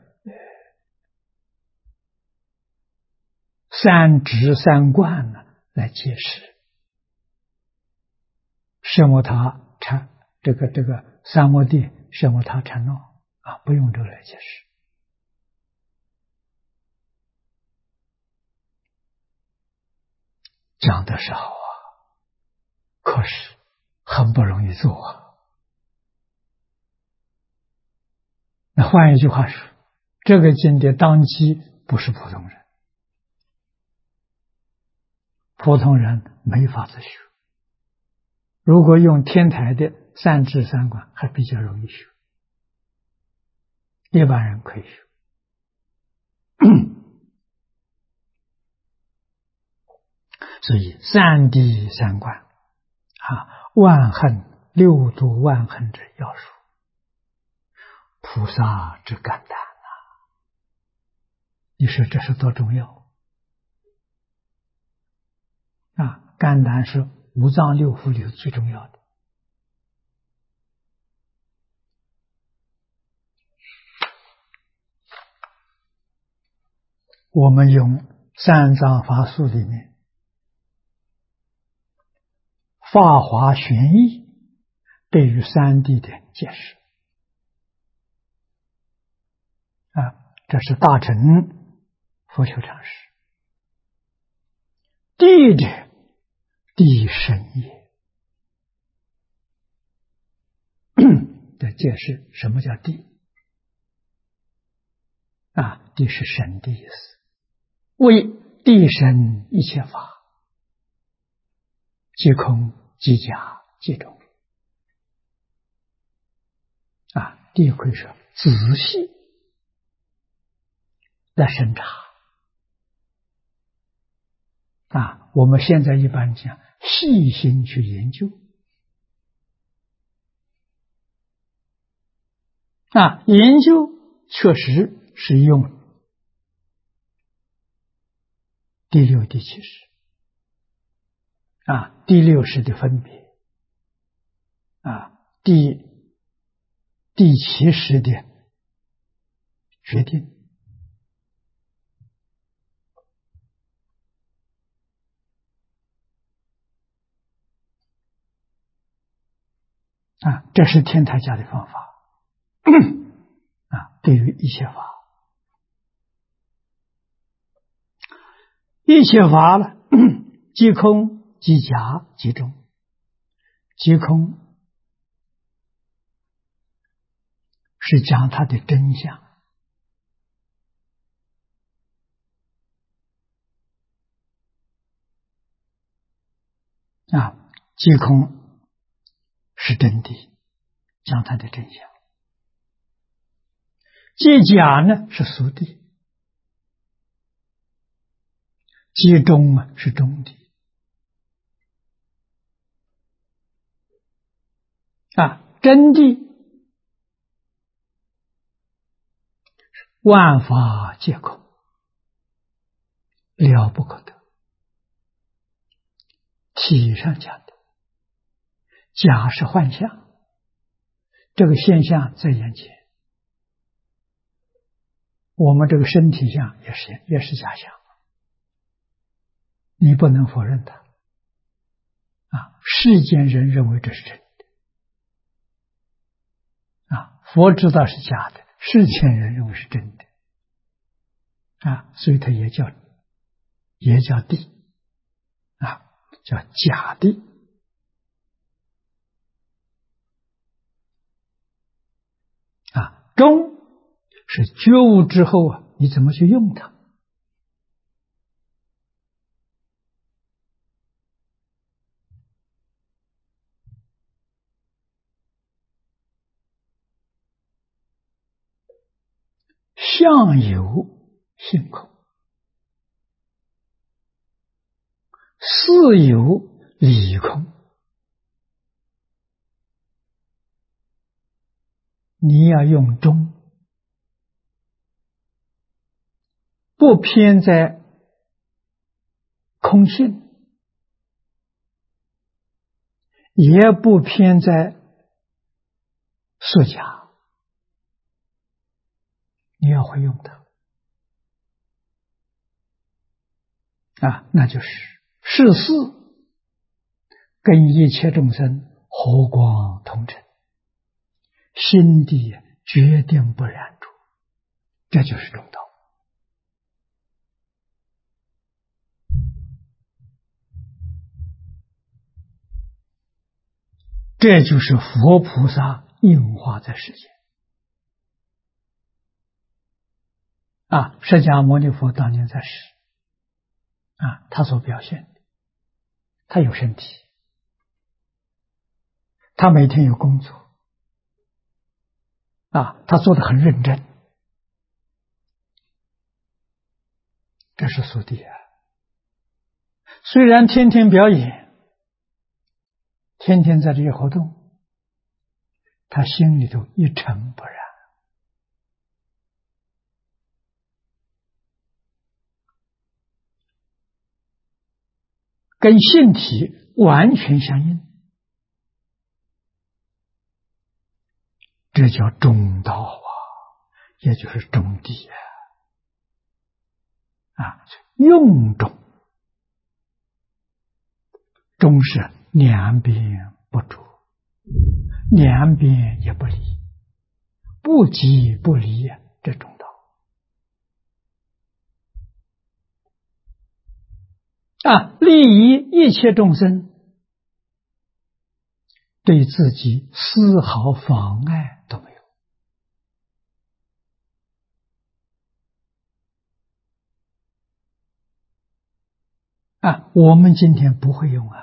Speaker 1: 三智三观来解释奢摩他禅这个三摩地奢摩他禅闹不用这个来解释。讲的是好可是很不容易做那换一句话说，这个经典当机不是普通人，普通人没法子学。如果用天台的三智三观还比较容易学，一般人可以学。所以三谛三观万恨六度万恨之要术，菩萨之甘丹你说这是多重要甘丹是五脏六腑里头最重要的。我们用三藏法术里面法华玄义对于三谛的解释这是大乘佛求禅师。谛者，谛深也的解释，什么叫谛谛是深的意思，为谛深一切法，即空即假即中谛可以说仔细来审查我们现在一般讲细心去研究研究确实是用第六第七识第六识的分别第七识的决定这是天台家的方法对于一切法，一切法了即空即假即中。即空是讲它的真相即空是真谛讲它的真相。即假呢是俗谛，即中是中谛。真谛万法皆空，了不可得。体上讲的，假是幻象，这个现象在眼前，我们这个身体相也是假象，你不能否认它。世间人认为这是真的，佛知道是假的，世间人认为是真的，所以它也叫谛，叫假谛。中是觉悟之后你怎么去用它？相由性空，事由理空。你要用中，不偏在空性，也不偏在说假，你要会用它那就是世事跟一切众生和光同尘，心地决定不染著，这就是中道。这就是佛菩萨应化在世间释迦牟尼佛当年在世他所表现的，他有身体，他每天有工作他做得很认真，这是俗谛虽然天天表演，天天在这里活动，他心里头一尘不染。跟性体完全相应，这叫中道也就是中谛用中，中是两边不着，两边也不离，不即不离这中道利益一切众生，对自己丝毫妨碍都没有我们今天不会用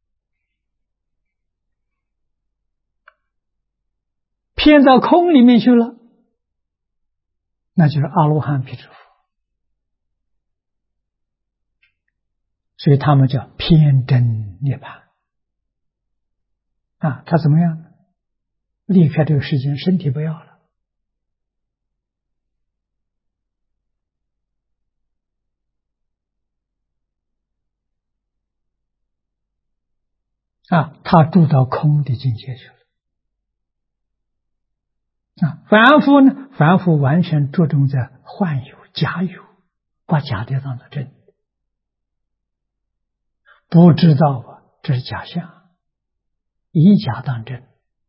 Speaker 1: 偏到空里面去了，那就是阿罗汉辟支佛，所以他们叫偏真涅槃他怎么样呢？离开这个世间，身体不要了他住到空的境界去了凡夫呢？凡夫完全着重在幻有、假有，把假的当作真，不知道这是假象，以假当真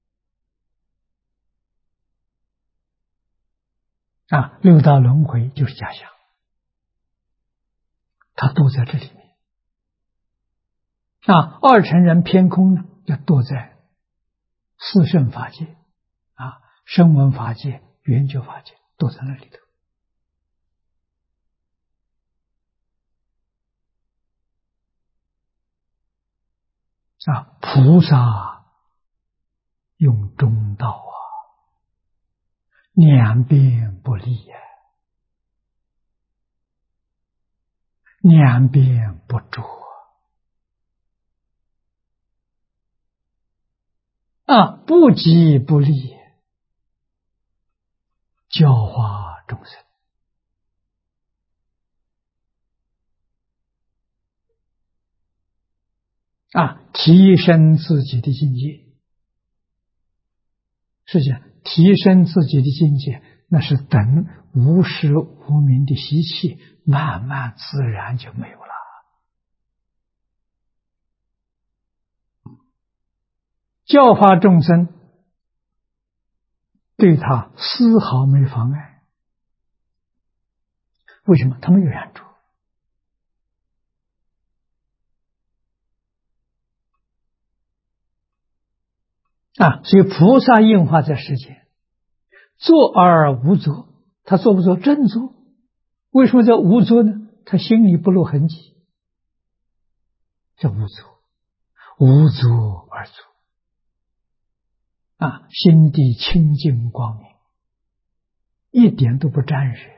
Speaker 1: 六道轮回就是假象，他躲在这里面二乘人偏空呢，就躲在四圣法界声闻法界、缘觉法界，躲在那里头菩萨用中道两边不利呀，两边不着不急不利，教化众生提升自己的境界。是讲提升自己的境界，那是等无时无明的习气慢慢自然就没有了。教化众生对他丝毫没妨碍。为什么？他没有染着所以菩萨应化在世间，作而无作，他做不做？正做。为什么叫无作呢？他心里不露痕迹，叫无作，无作而作心地清净光明，一点都不沾染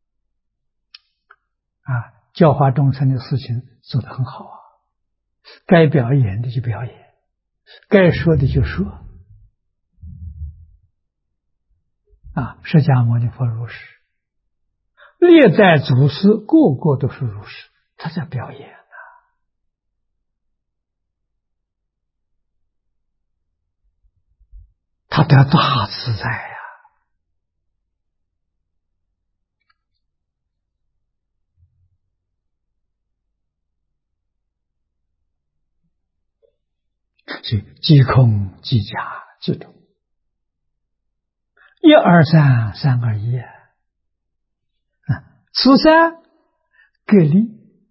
Speaker 1: 教化众生的事情做得很好该表演的就表演，该说的就说释迦牟尼佛如是，历代祖师个个都是如是，他在表演他得大自在所以即空即假即中，一二三，三二一此三各离。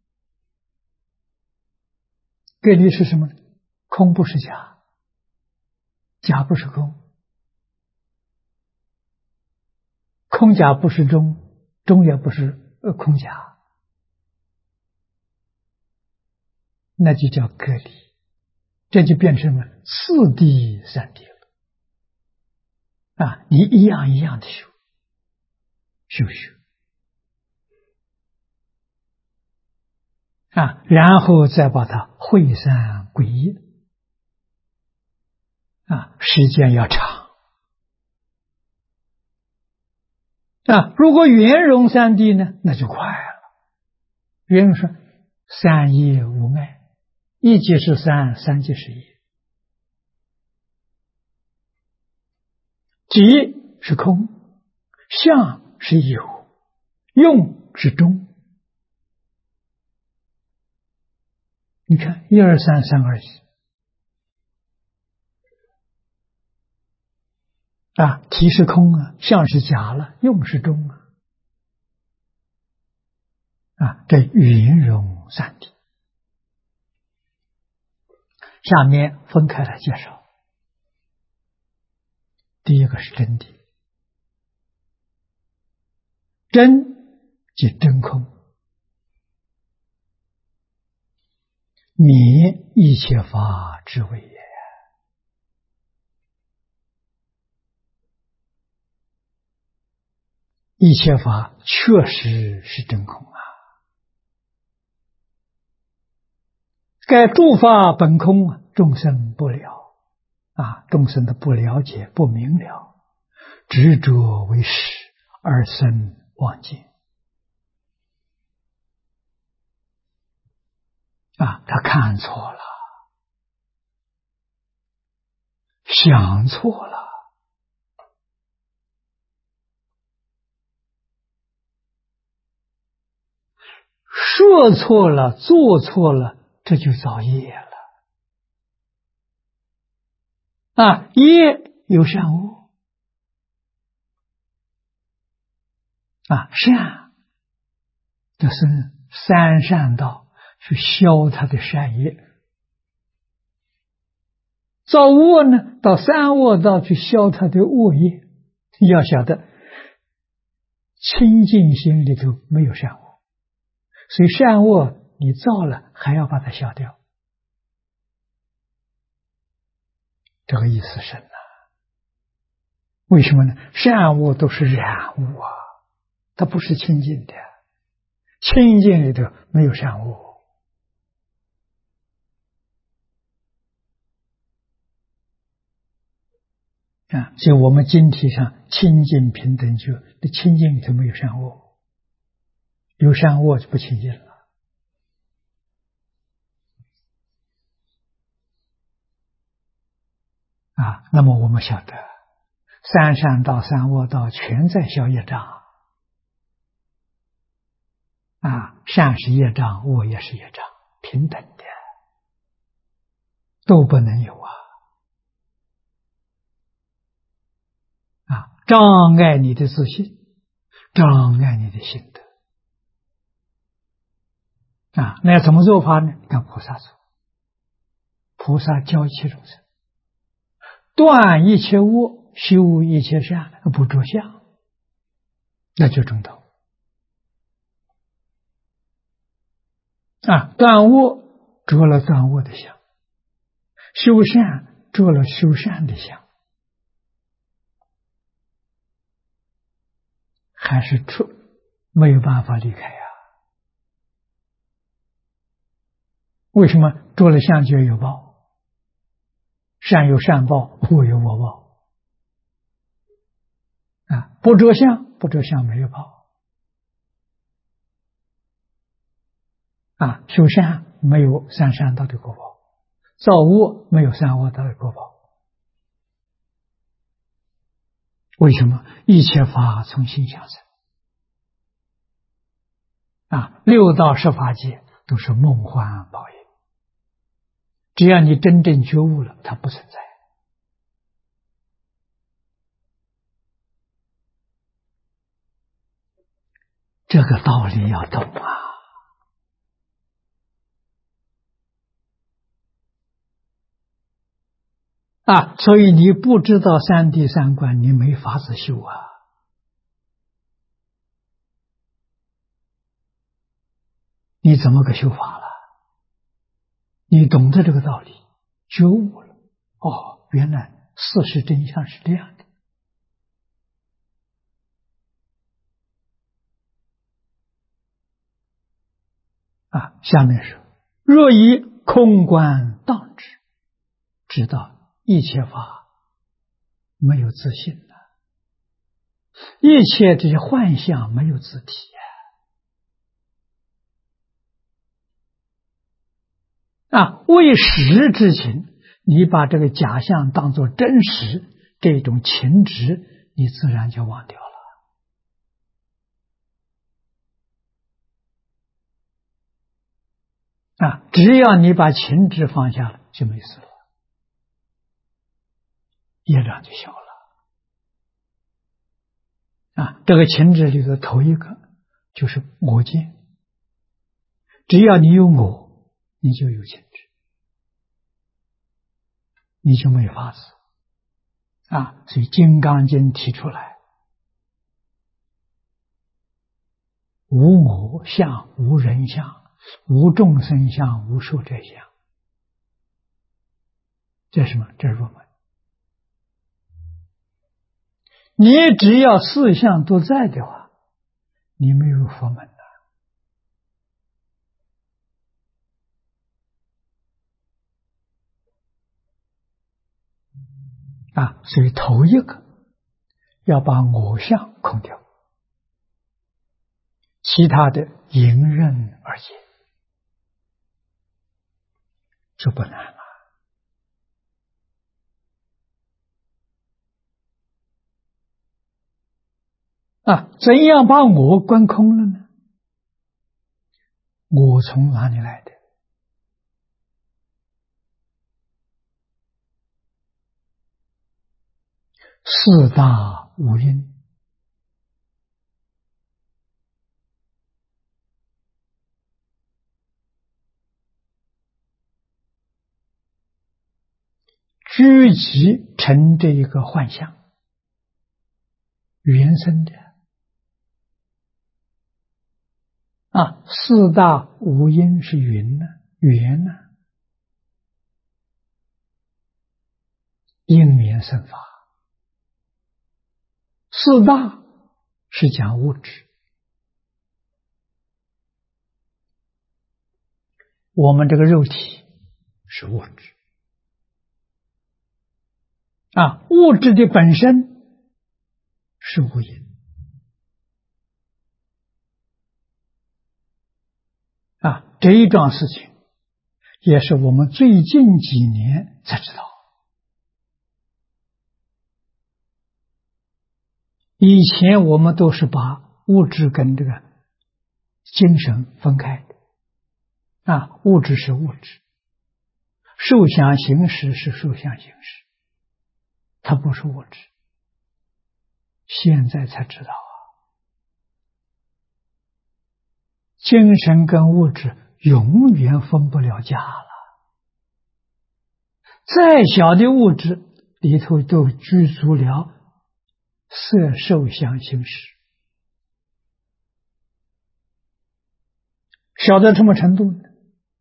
Speaker 1: 各离是什么呢？空不是假，假不是空，空假不是中，中也不是空假，那就叫各离，这就变成了四谛三谛了你一样一样的修然后再把它会散归一时间要长如果圆融三谛呢，那就快了。圆融说三业无碍，一即是三，三即是一，即是空，相是有，用是中。你看一二三，三二一体是空相是假了，用是中这圆融三谛。下面分开来介绍。第一个是真谛，真即真空，灭一切法之谓也。一切法确实是真空该诸法本空，众生不了众生的不了解不明了，执着为实而生妄见他看错了，想错了，说错了，做错了，这就造业了业有善恶善就是三善道去消他的善业，造恶呢，到三恶道去消他的恶业。要晓得清净心里头没有善恶，所以善恶你造了还要把它消掉，这个意思深为什么呢？善恶都是染物啊，它不是清净的，清净里头没有善恶。所以我们经题上清净平等觉，这清净里头没有善恶，有善恶就不清净了。那么我们晓得，三善道、三恶道全在消业障。善是业障，恶也是业障，平等的，都不能有障碍你的自信，障碍你的心得。那要怎么做法呢？跟菩萨做，菩萨教一切众生断一切恶，修一切善，不着相，那就中道。断恶着了断恶的相，修善着了修善的相，还是没有办法离开为什么？着了相就有报，善有善报，恶有恶报。不着相，不着相没有报。修善没有三善道的果报，造恶没有三恶道的果报。为什么？一切法从心想生。六道十法界都是梦幻泡影，只要你真正觉悟了，它不存在。这个道理要懂所以你不知道三谛三观，你没法子修你怎么个修法了？你懂得这个道理，觉悟了，原来事实真相是这样的。下面说，若以空观当知，知道一切法没有自性了，一切这些幻象没有自体为实之情，你把这个假象当作真实，这种情执你自然就忘掉了。只要你把情执放下了，就没事了，业障就小了。这个情执里的头一个就是我见，只要你有我，你就有情执，你就没法子所以《金刚经》提出来，无我相，无人相，无众生相，无寿者相。这是什么？这是入门。你只要四相都在的话，你没有佛门所以头一个要把我相空掉，其他的迎刃而解，这不难怎样把我观空了呢？我从哪里来的？四大五蕴，聚集成这一个幻象，原生的四大五蕴是云呢，缘呢，因缘生法四大是讲物质，我们这个肉体是物质物质的本身是无因这一桩事情也是我们最近几年才知道。以前我们都是把物质跟这个精神分开的物质是物质，受想行识是受想行识，它不是物质。现在才知道精神跟物质永远分不了家了。再小的物质里头都具足了色受想行识，小到什么程度呢？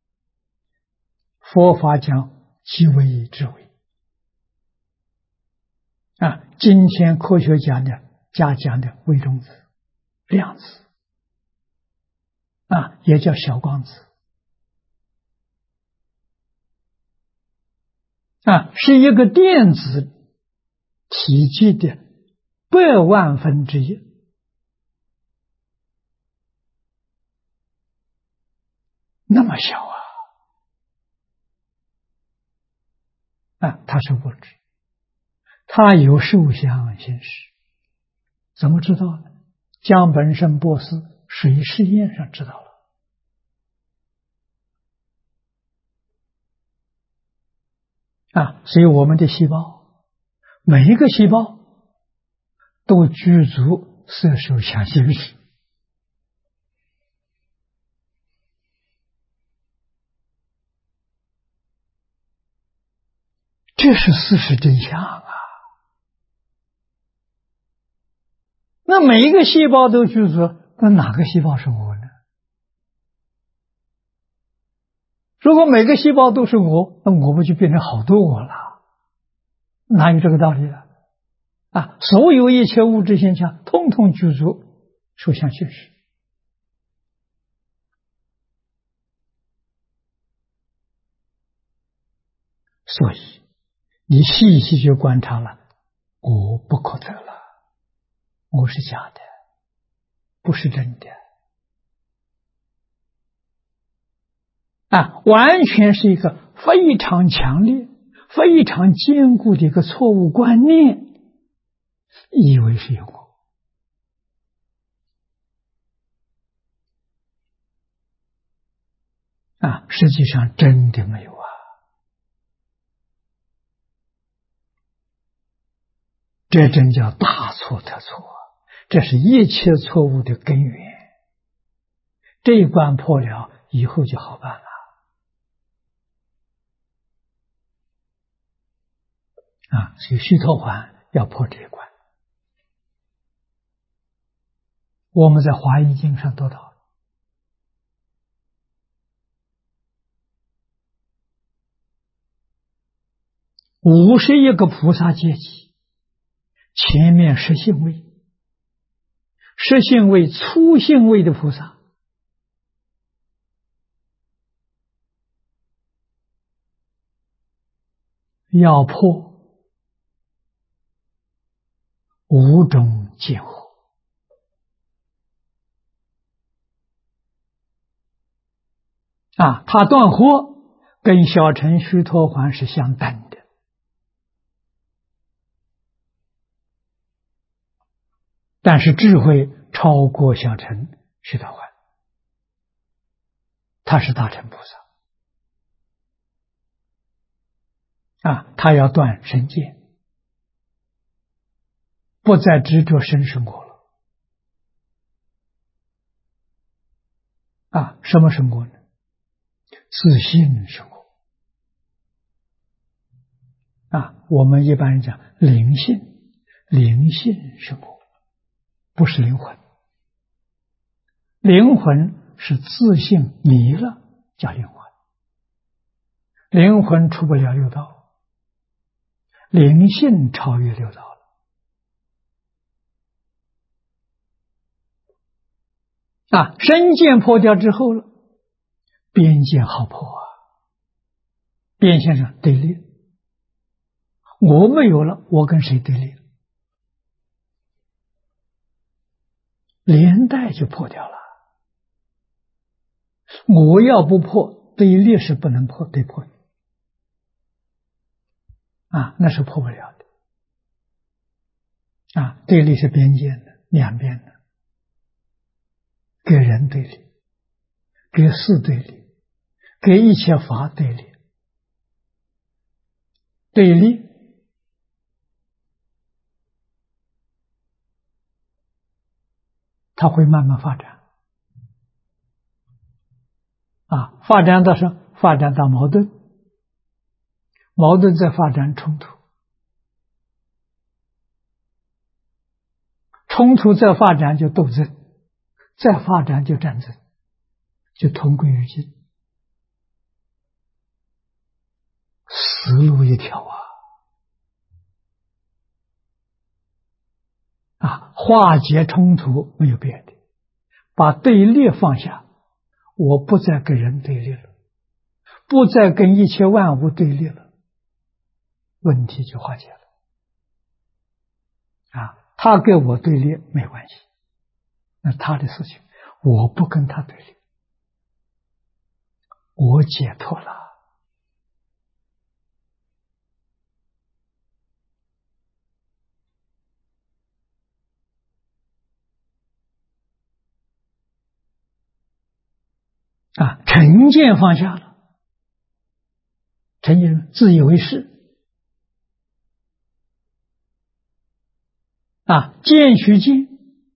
Speaker 1: 佛法讲即为智慧今天科学讲的讲的微中子、量子也叫小光子是一个电子体积的100万分之一，那么小它是物质，它有受想行识，怎么知道呢？江本胜博士水实验上知道了所以我们的细胞，每一个细胞都具足色受想行识，这是事实真相那每一个细胞都具足，那哪个细胞是我呢？如果每个细胞都是我，那我不就变成好多我了？哪有这个道理所有一切物质现象通通具足受想行识。所以你细细去观察了，我不可得了，我是假的，不是真的完全是一个非常强烈、非常坚固的一个错误观念，以为是有我实际上真的没有这真叫大错特错，这是一切错误的根源。这一关破了，以后就好办了所以须陀洹要破这一关。我们在华严经上读到51个菩萨阶级，前面是信位，是信位粗信位的菩萨，要破5种见惑他断惑跟小乘须陀洹是相等的，但是智慧超过小乘须陀洹，他是大乘菩萨他要断身见，不再执着生生果了什么生果呢？自性生活我们一般人讲灵性，灵性生活不是灵魂，灵魂是自性迷了叫灵魂，灵魂出不了六道，灵性超越六道了身见破掉之后了，边见好破啊。边线上对立，我没有了，我跟谁对立？连带就破掉了。我要不破，对立是不能破，对破那是破不了的对立是边界的，两边的，跟人对立，跟事对立，跟一切法对立。对立它会慢慢发展发展到什么？发展到矛盾，矛盾再发展冲突，冲突再发展就斗争，再发展就战争，就同归于尽，死路一条化解冲突没有别的，把对立放下，我不再跟人对立了，不再跟一切万物对立了，问题就化解了他跟我对立没关系，那他的事情，我不跟他对立，我解脱了成见放下了，成见自以为是见取见，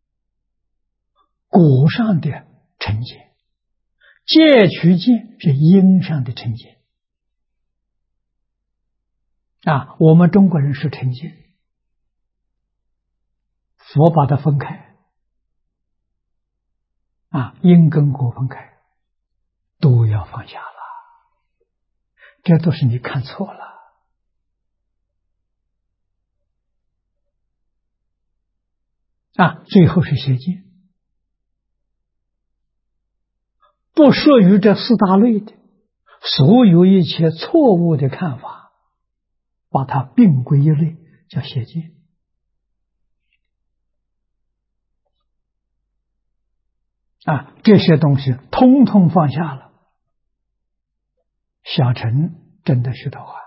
Speaker 1: 果上的成见，戒取见是因上的成见我们中国人是成见，佛把它分开因跟果分开，都要放下了，这都是你看错了最后是邪见，不属于这四大类的所有一切错误的看法，把它并归一类，叫邪见这些东西通通放下了，小乘真的学得完，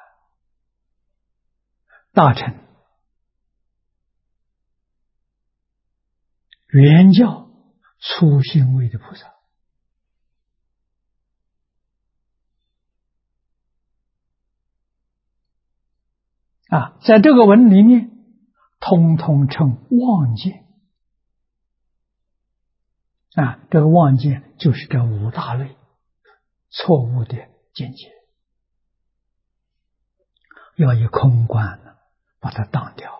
Speaker 1: 大乘原教初心位的菩萨在这个文里面通通称妄见这个妄见就是这五大类错误的见解，要以空观把它挡掉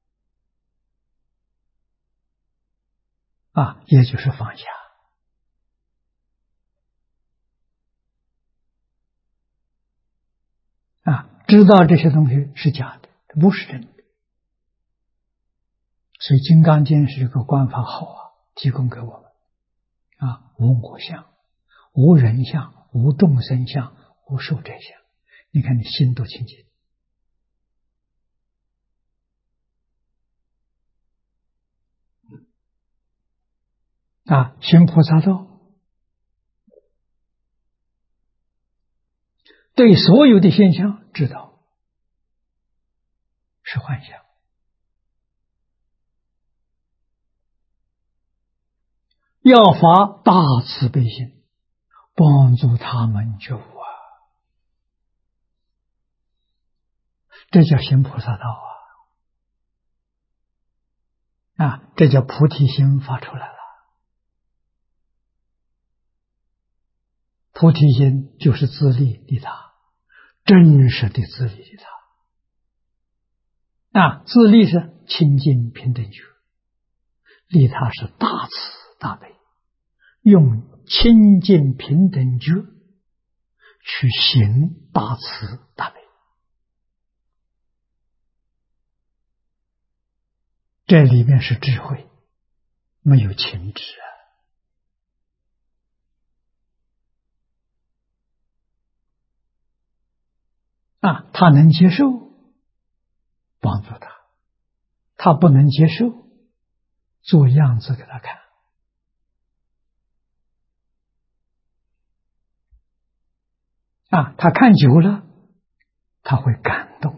Speaker 1: 也就是放下知道这些东西是假的，不是真的，所以《金刚经》是一个观法好提供给我们无我相，无人相，无众生相，无寿者相，你看你心都清净行菩萨道，对所有的现象知道是幻象，要发大慈悲心，帮助他们觉悟这叫行菩萨道这叫菩提心发出来了。菩提心就是自利利他，真实的自利利他自利是清净平等觉，利他是大慈大悲，用清净平等觉去行大慈大悲，这里面是智慧，没有情执他能接受，帮助他；他不能接受，做样子给他看。他看久了，他会感动。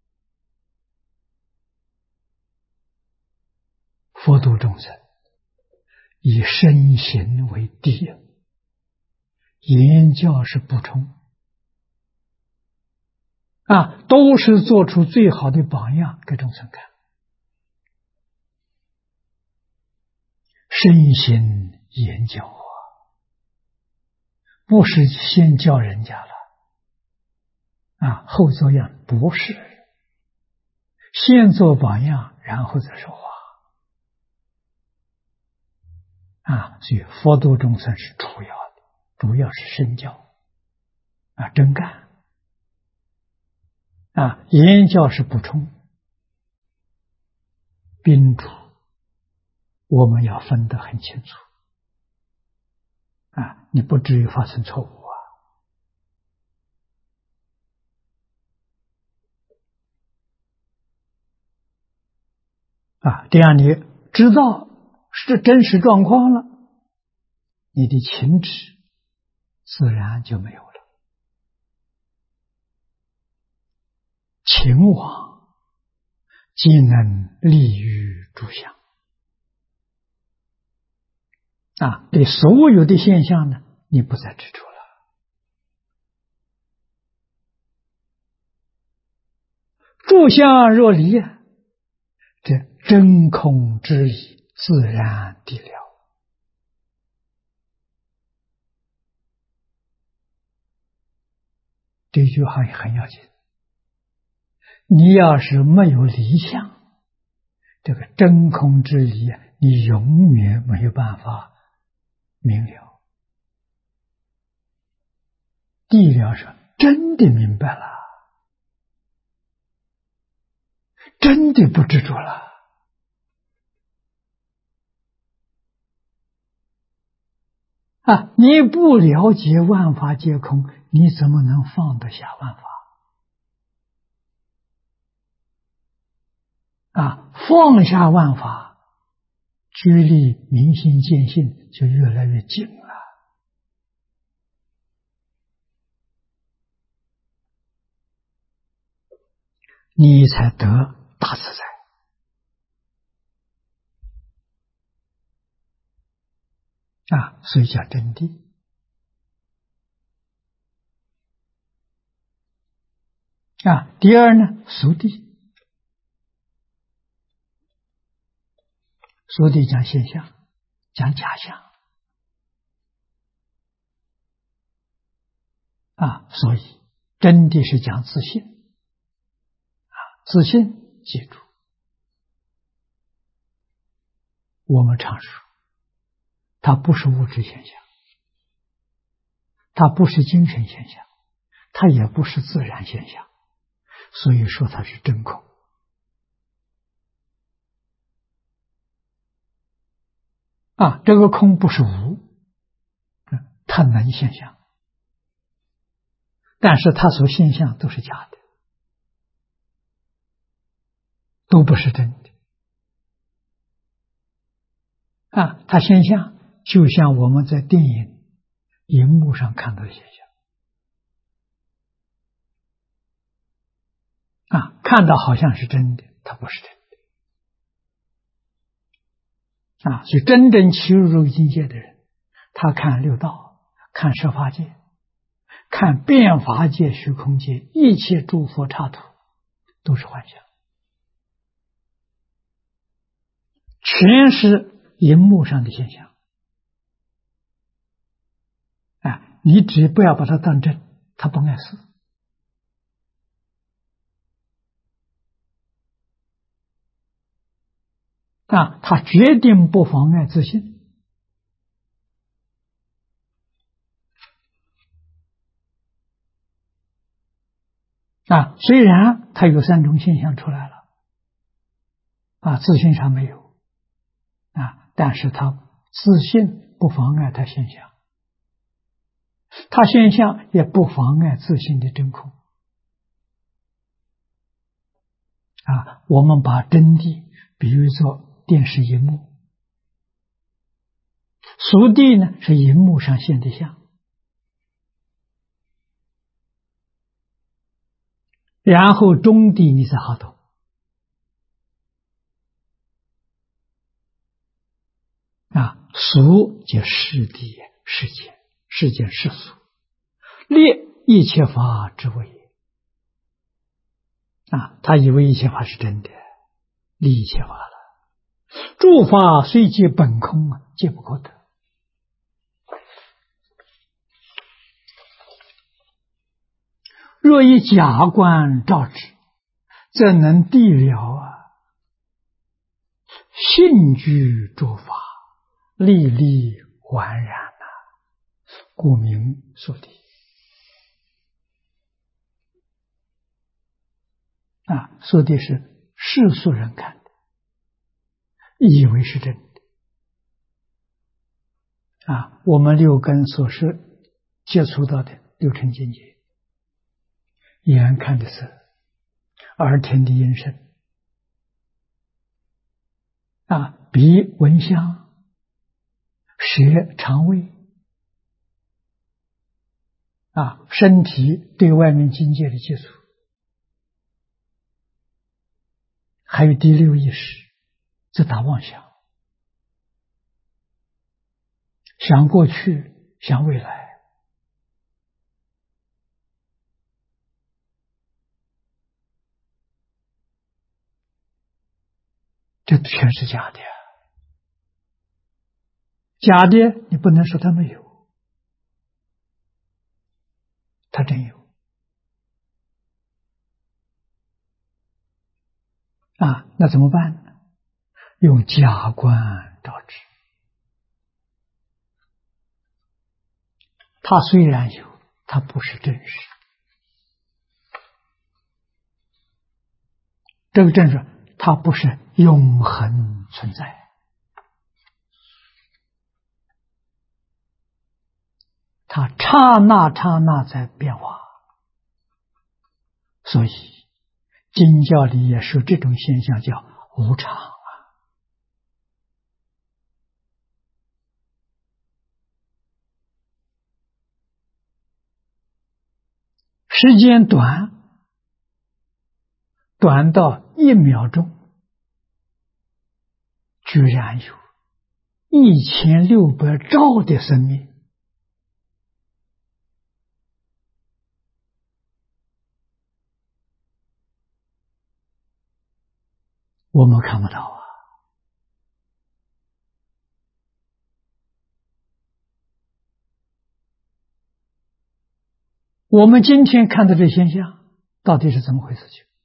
Speaker 1: 佛度众生，以身行为第一，言教是不充。都是做出最好的榜样给众生看。身行言教不是先教人家了后做样，不是先做榜样，然后再说话所以佛度众生是主要的，主要是身教真干言教是补充，宾主我们要分得很清楚你不至于发生错误这样你知道是真实状况了，你的情执自然就没有了。情往即能利于诸相对所有的现象呢，你不再执着了。诸相若离这真空之理自然地了。这句话也很要紧。你要是没有离相，这个真空之理你永远没有办法明了。地了是真的明白了，真的不执着了你不了解万法皆空，你怎么能放得下万法放下万法，距离明心见性就越来越近了。你才得大自在所以叫真谛第二呢，俗谛。俗谛讲现象，讲假象所以真谛是讲自信自信记住，我们常说它不是物质现象，它不是精神现象，它也不是自然现象，所以说它是真空这个空不是无，它能现象，但是它所现象都是假的，都不是真的它现象就像我们在电影荧幕上看到的现象看到好像是真的，它不是真的所以真正契入这个境界的人，他看六道，看十法界，看变法界、虚空界，一切诸佛刹土都是幻象，全是荧幕上的现象你只不要把它当真，它不碍事它决定不妨碍自信虽然它有三种现象出来了自信上没有但是它自信不妨碍它现象，它现象也不妨碍自信的真空我们把真谛比喻作电视荧幕，俗谛呢是荧幕上现的相，然后中谛你才好懂。俗即世谛，世间世俗，列一切法之谓也。他以为一切法是真的，立一切法了。诸法虽皆本空，皆不可得。若以假观照之，则能谛了性具诸法，历历hoàn然故名俗谛。俗谛是世俗人看的，以为是真的。我们六根所是接触到的六尘境界，眼看的色，耳听的音声，鼻闻香，舌尝味，身体对外面境界的接触，还有第六意识，这打妄想，想过去，想未来，这全是假的。假的你不能说它没有，它真有。那怎么办呢？用假观照之。它虽然有，它不是真实。这个真实，它不是永恒存在。它刹那刹那在变化，所以经教里也说这种现象叫无常。时间短到1秒钟，居然有1600兆的生命。我们看不到我们今天看到这现象到底是怎么回事情？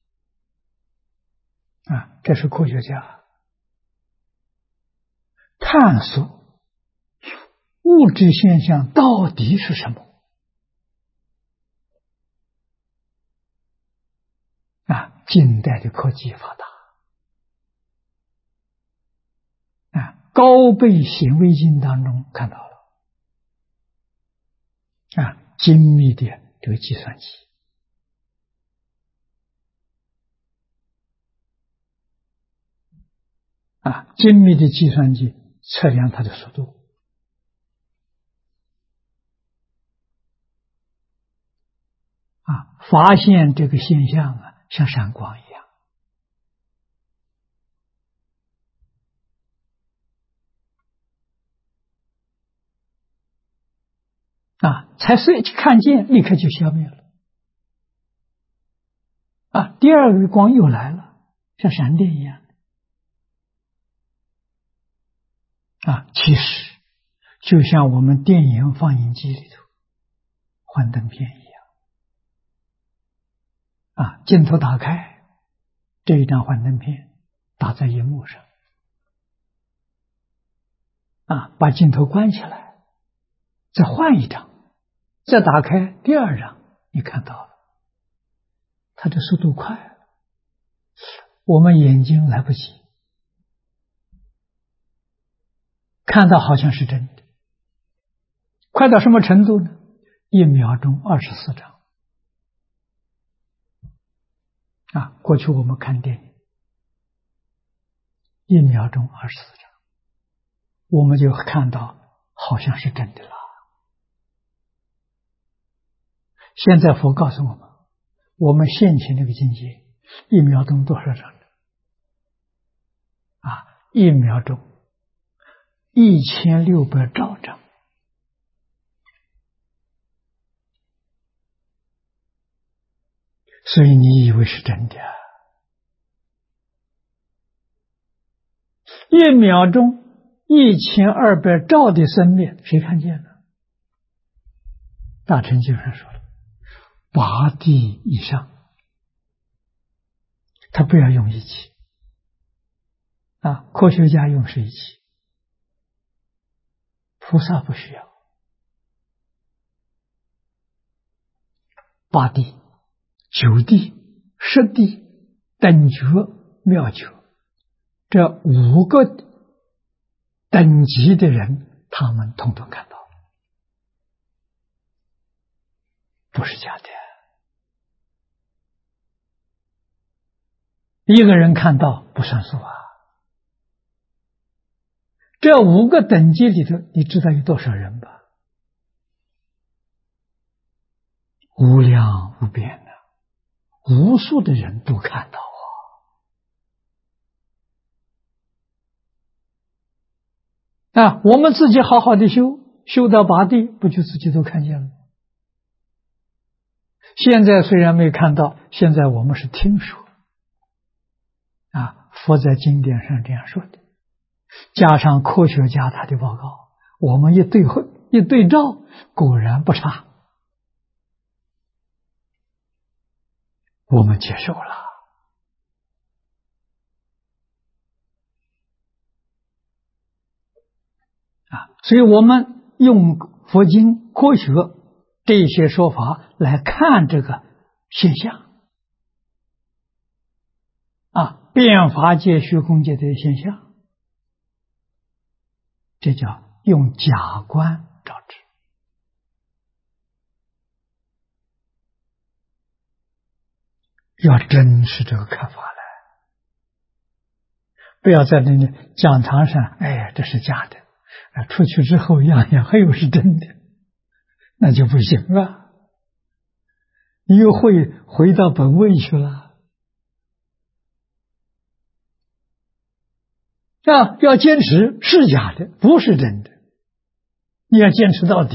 Speaker 1: 这是科学家探索物质现象到底是什么。近代的科技发达，高倍显微镜当中看到了精密的这个计算机，精密的计算机测量它的速度，发现这个现象像闪光一样，才是看见立刻就消灭了，第二个光又来了，像闪电一样其实就像我们电影放映机里头幻灯片一样，镜头打开，这一张幻灯片打在荧幕上，把镜头关起来，再换一张，再打开第二张，你看到了，它的速度快，我们眼睛来不及看到，好像是真的。快到什么程度呢？1秒钟24张。过去我们看电影 1秒钟24张，我们就看到好像是真的了。现在佛告诉我们，我们现前这个境界，1秒钟多少张？1秒钟1600兆张。所以你以为是真的？1秒钟1200兆的生灭，谁看见了？大乘经上说了，8地以上，他不要用仪器科学家用是仪器，菩萨不需要。8地、9地、10地、等觉、妙觉，这5个等级的人，他们统统看到，不是假的。一个人看到不算数这5个等级里头，你知道有多少人吧？无量无边无数的人都看到我们自己好好的修到8地，不就自己都看见了？现在虽然没看到，现在我们是听说佛在经典上这样说的，加上科学家他的报告，我们一对照，果然不差，我们接受了所以我们用佛经科学这些说法来看这个现象变法界、虚空界的现象，这叫用假观照之。要真是这个看法来，不要在那里讲堂上，这是假的，出去之后样样还有是真的，那就不行了，你又会回到本位去了。要坚持是假的，不是真的，你要坚持到底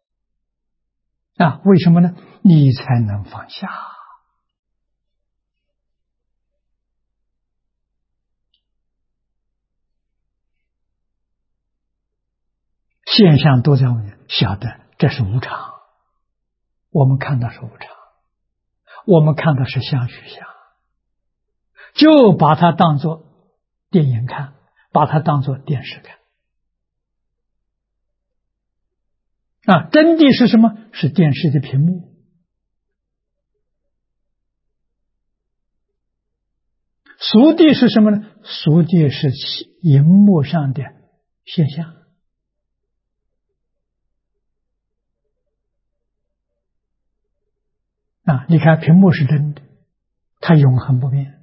Speaker 1: 为什么呢？你才能放下。现象都在我们晓得这是无常，我们看到是无常，我们看到是相续相，就把它当作电影看，把它当作电视看真谛是什么？是电视的屏幕。俗谛是什么呢？俗谛是荧幕上的现象你看屏幕是真的，它永恒不变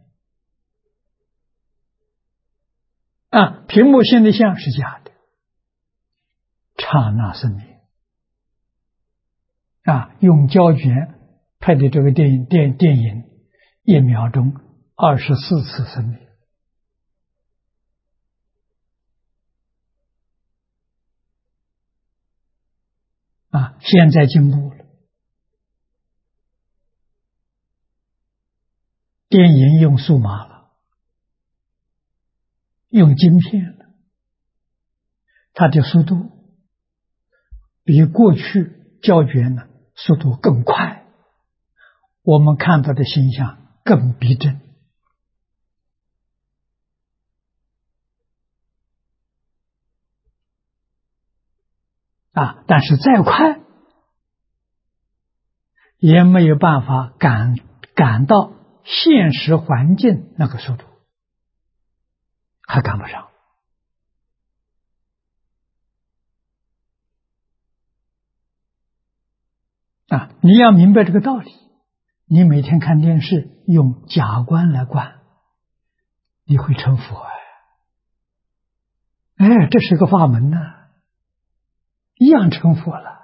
Speaker 1: 屏幕现的像是假的，刹那生灭用胶卷拍的这个电影1秒钟24次生灭现在进步了，电影用数码了，用晶片了，它的速度比过去胶卷速度更快，我们看到的形象更逼真但是再快也没有办法赶到现实环境那个速度，还赶不上你要明白这个道理，你每天看电视用假观来观，你会成佛哎，这是个法门呢，一样成佛了。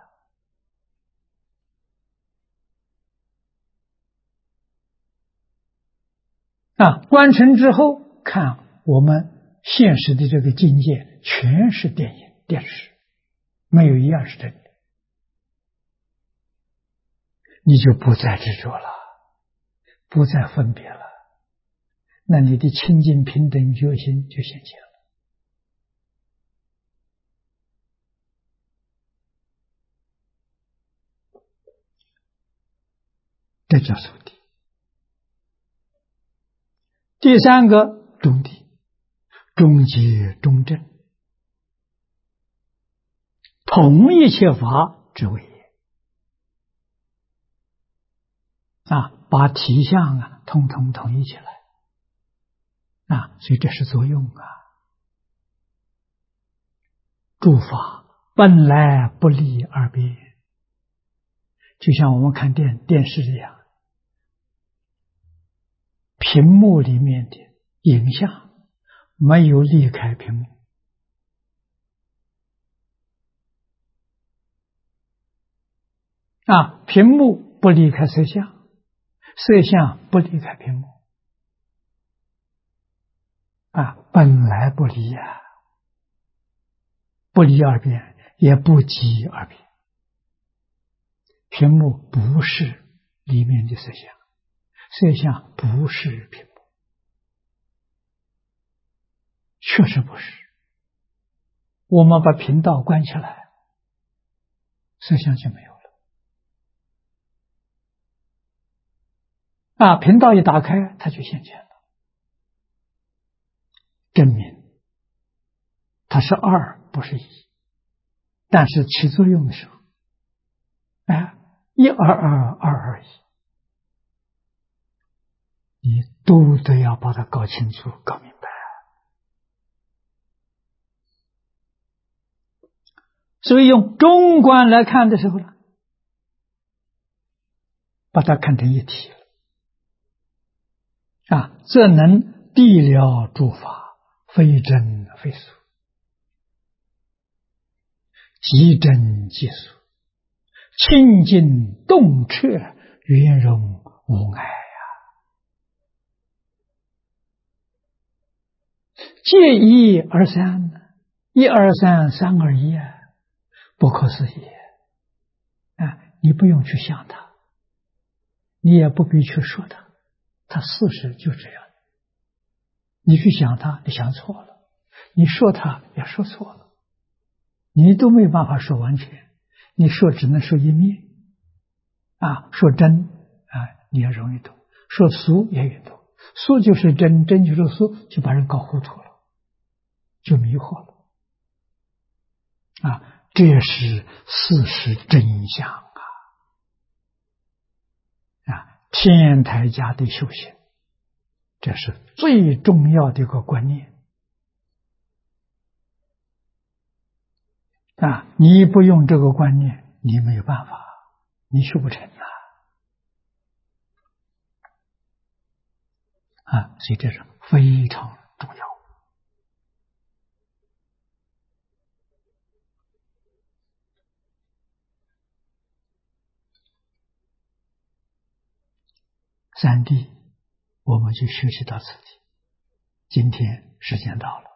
Speaker 1: 观成之后，看我们现实的这个境界，全是电影、电视，没有一样是真的，你就不再执着了，不再分别了，那你的清净平等觉心就显现了。这叫熟地。第三个中地，中结中正，统一切法之谓也。把体相统统统一起来所以这是作用诸法本来不离而别，就像我们看电视一样，屏幕里面的影像没有离开屏幕，屏幕不离开色相，色相不离开屏幕，本来不离不离而变，也不即而变。屏幕不是里面的色相，色相不是屏幕，确实不是。我们把频道关起来，色相就没有了。频道一打开，它就现前了，证明它是二，不是一。但是起作用的时候，一二二，二二一，你都得要把它搞清楚、搞明白。所以用中观来看的时候呢，把它看成一体了，则能地了诸法，非真非俗，即真即俗，清净洞彻，圆融无碍借一而三，一而三，三而一不可思议你不用去想它，你也不必去说它，它事实就这样。你去想它，你想错了；你说它也说错了，你都没有办法说完全，你说只能说一面说真你也容易懂，说俗也容易懂，俗就是真，真就是俗，就把人搞糊涂了，就迷惑了这是事实真相天台家的修行，这是最重要的一个观念你不用这个观念，你没有办法，你修不成所以这是非常重要。三谛我们就学习到此地，今天时间到了。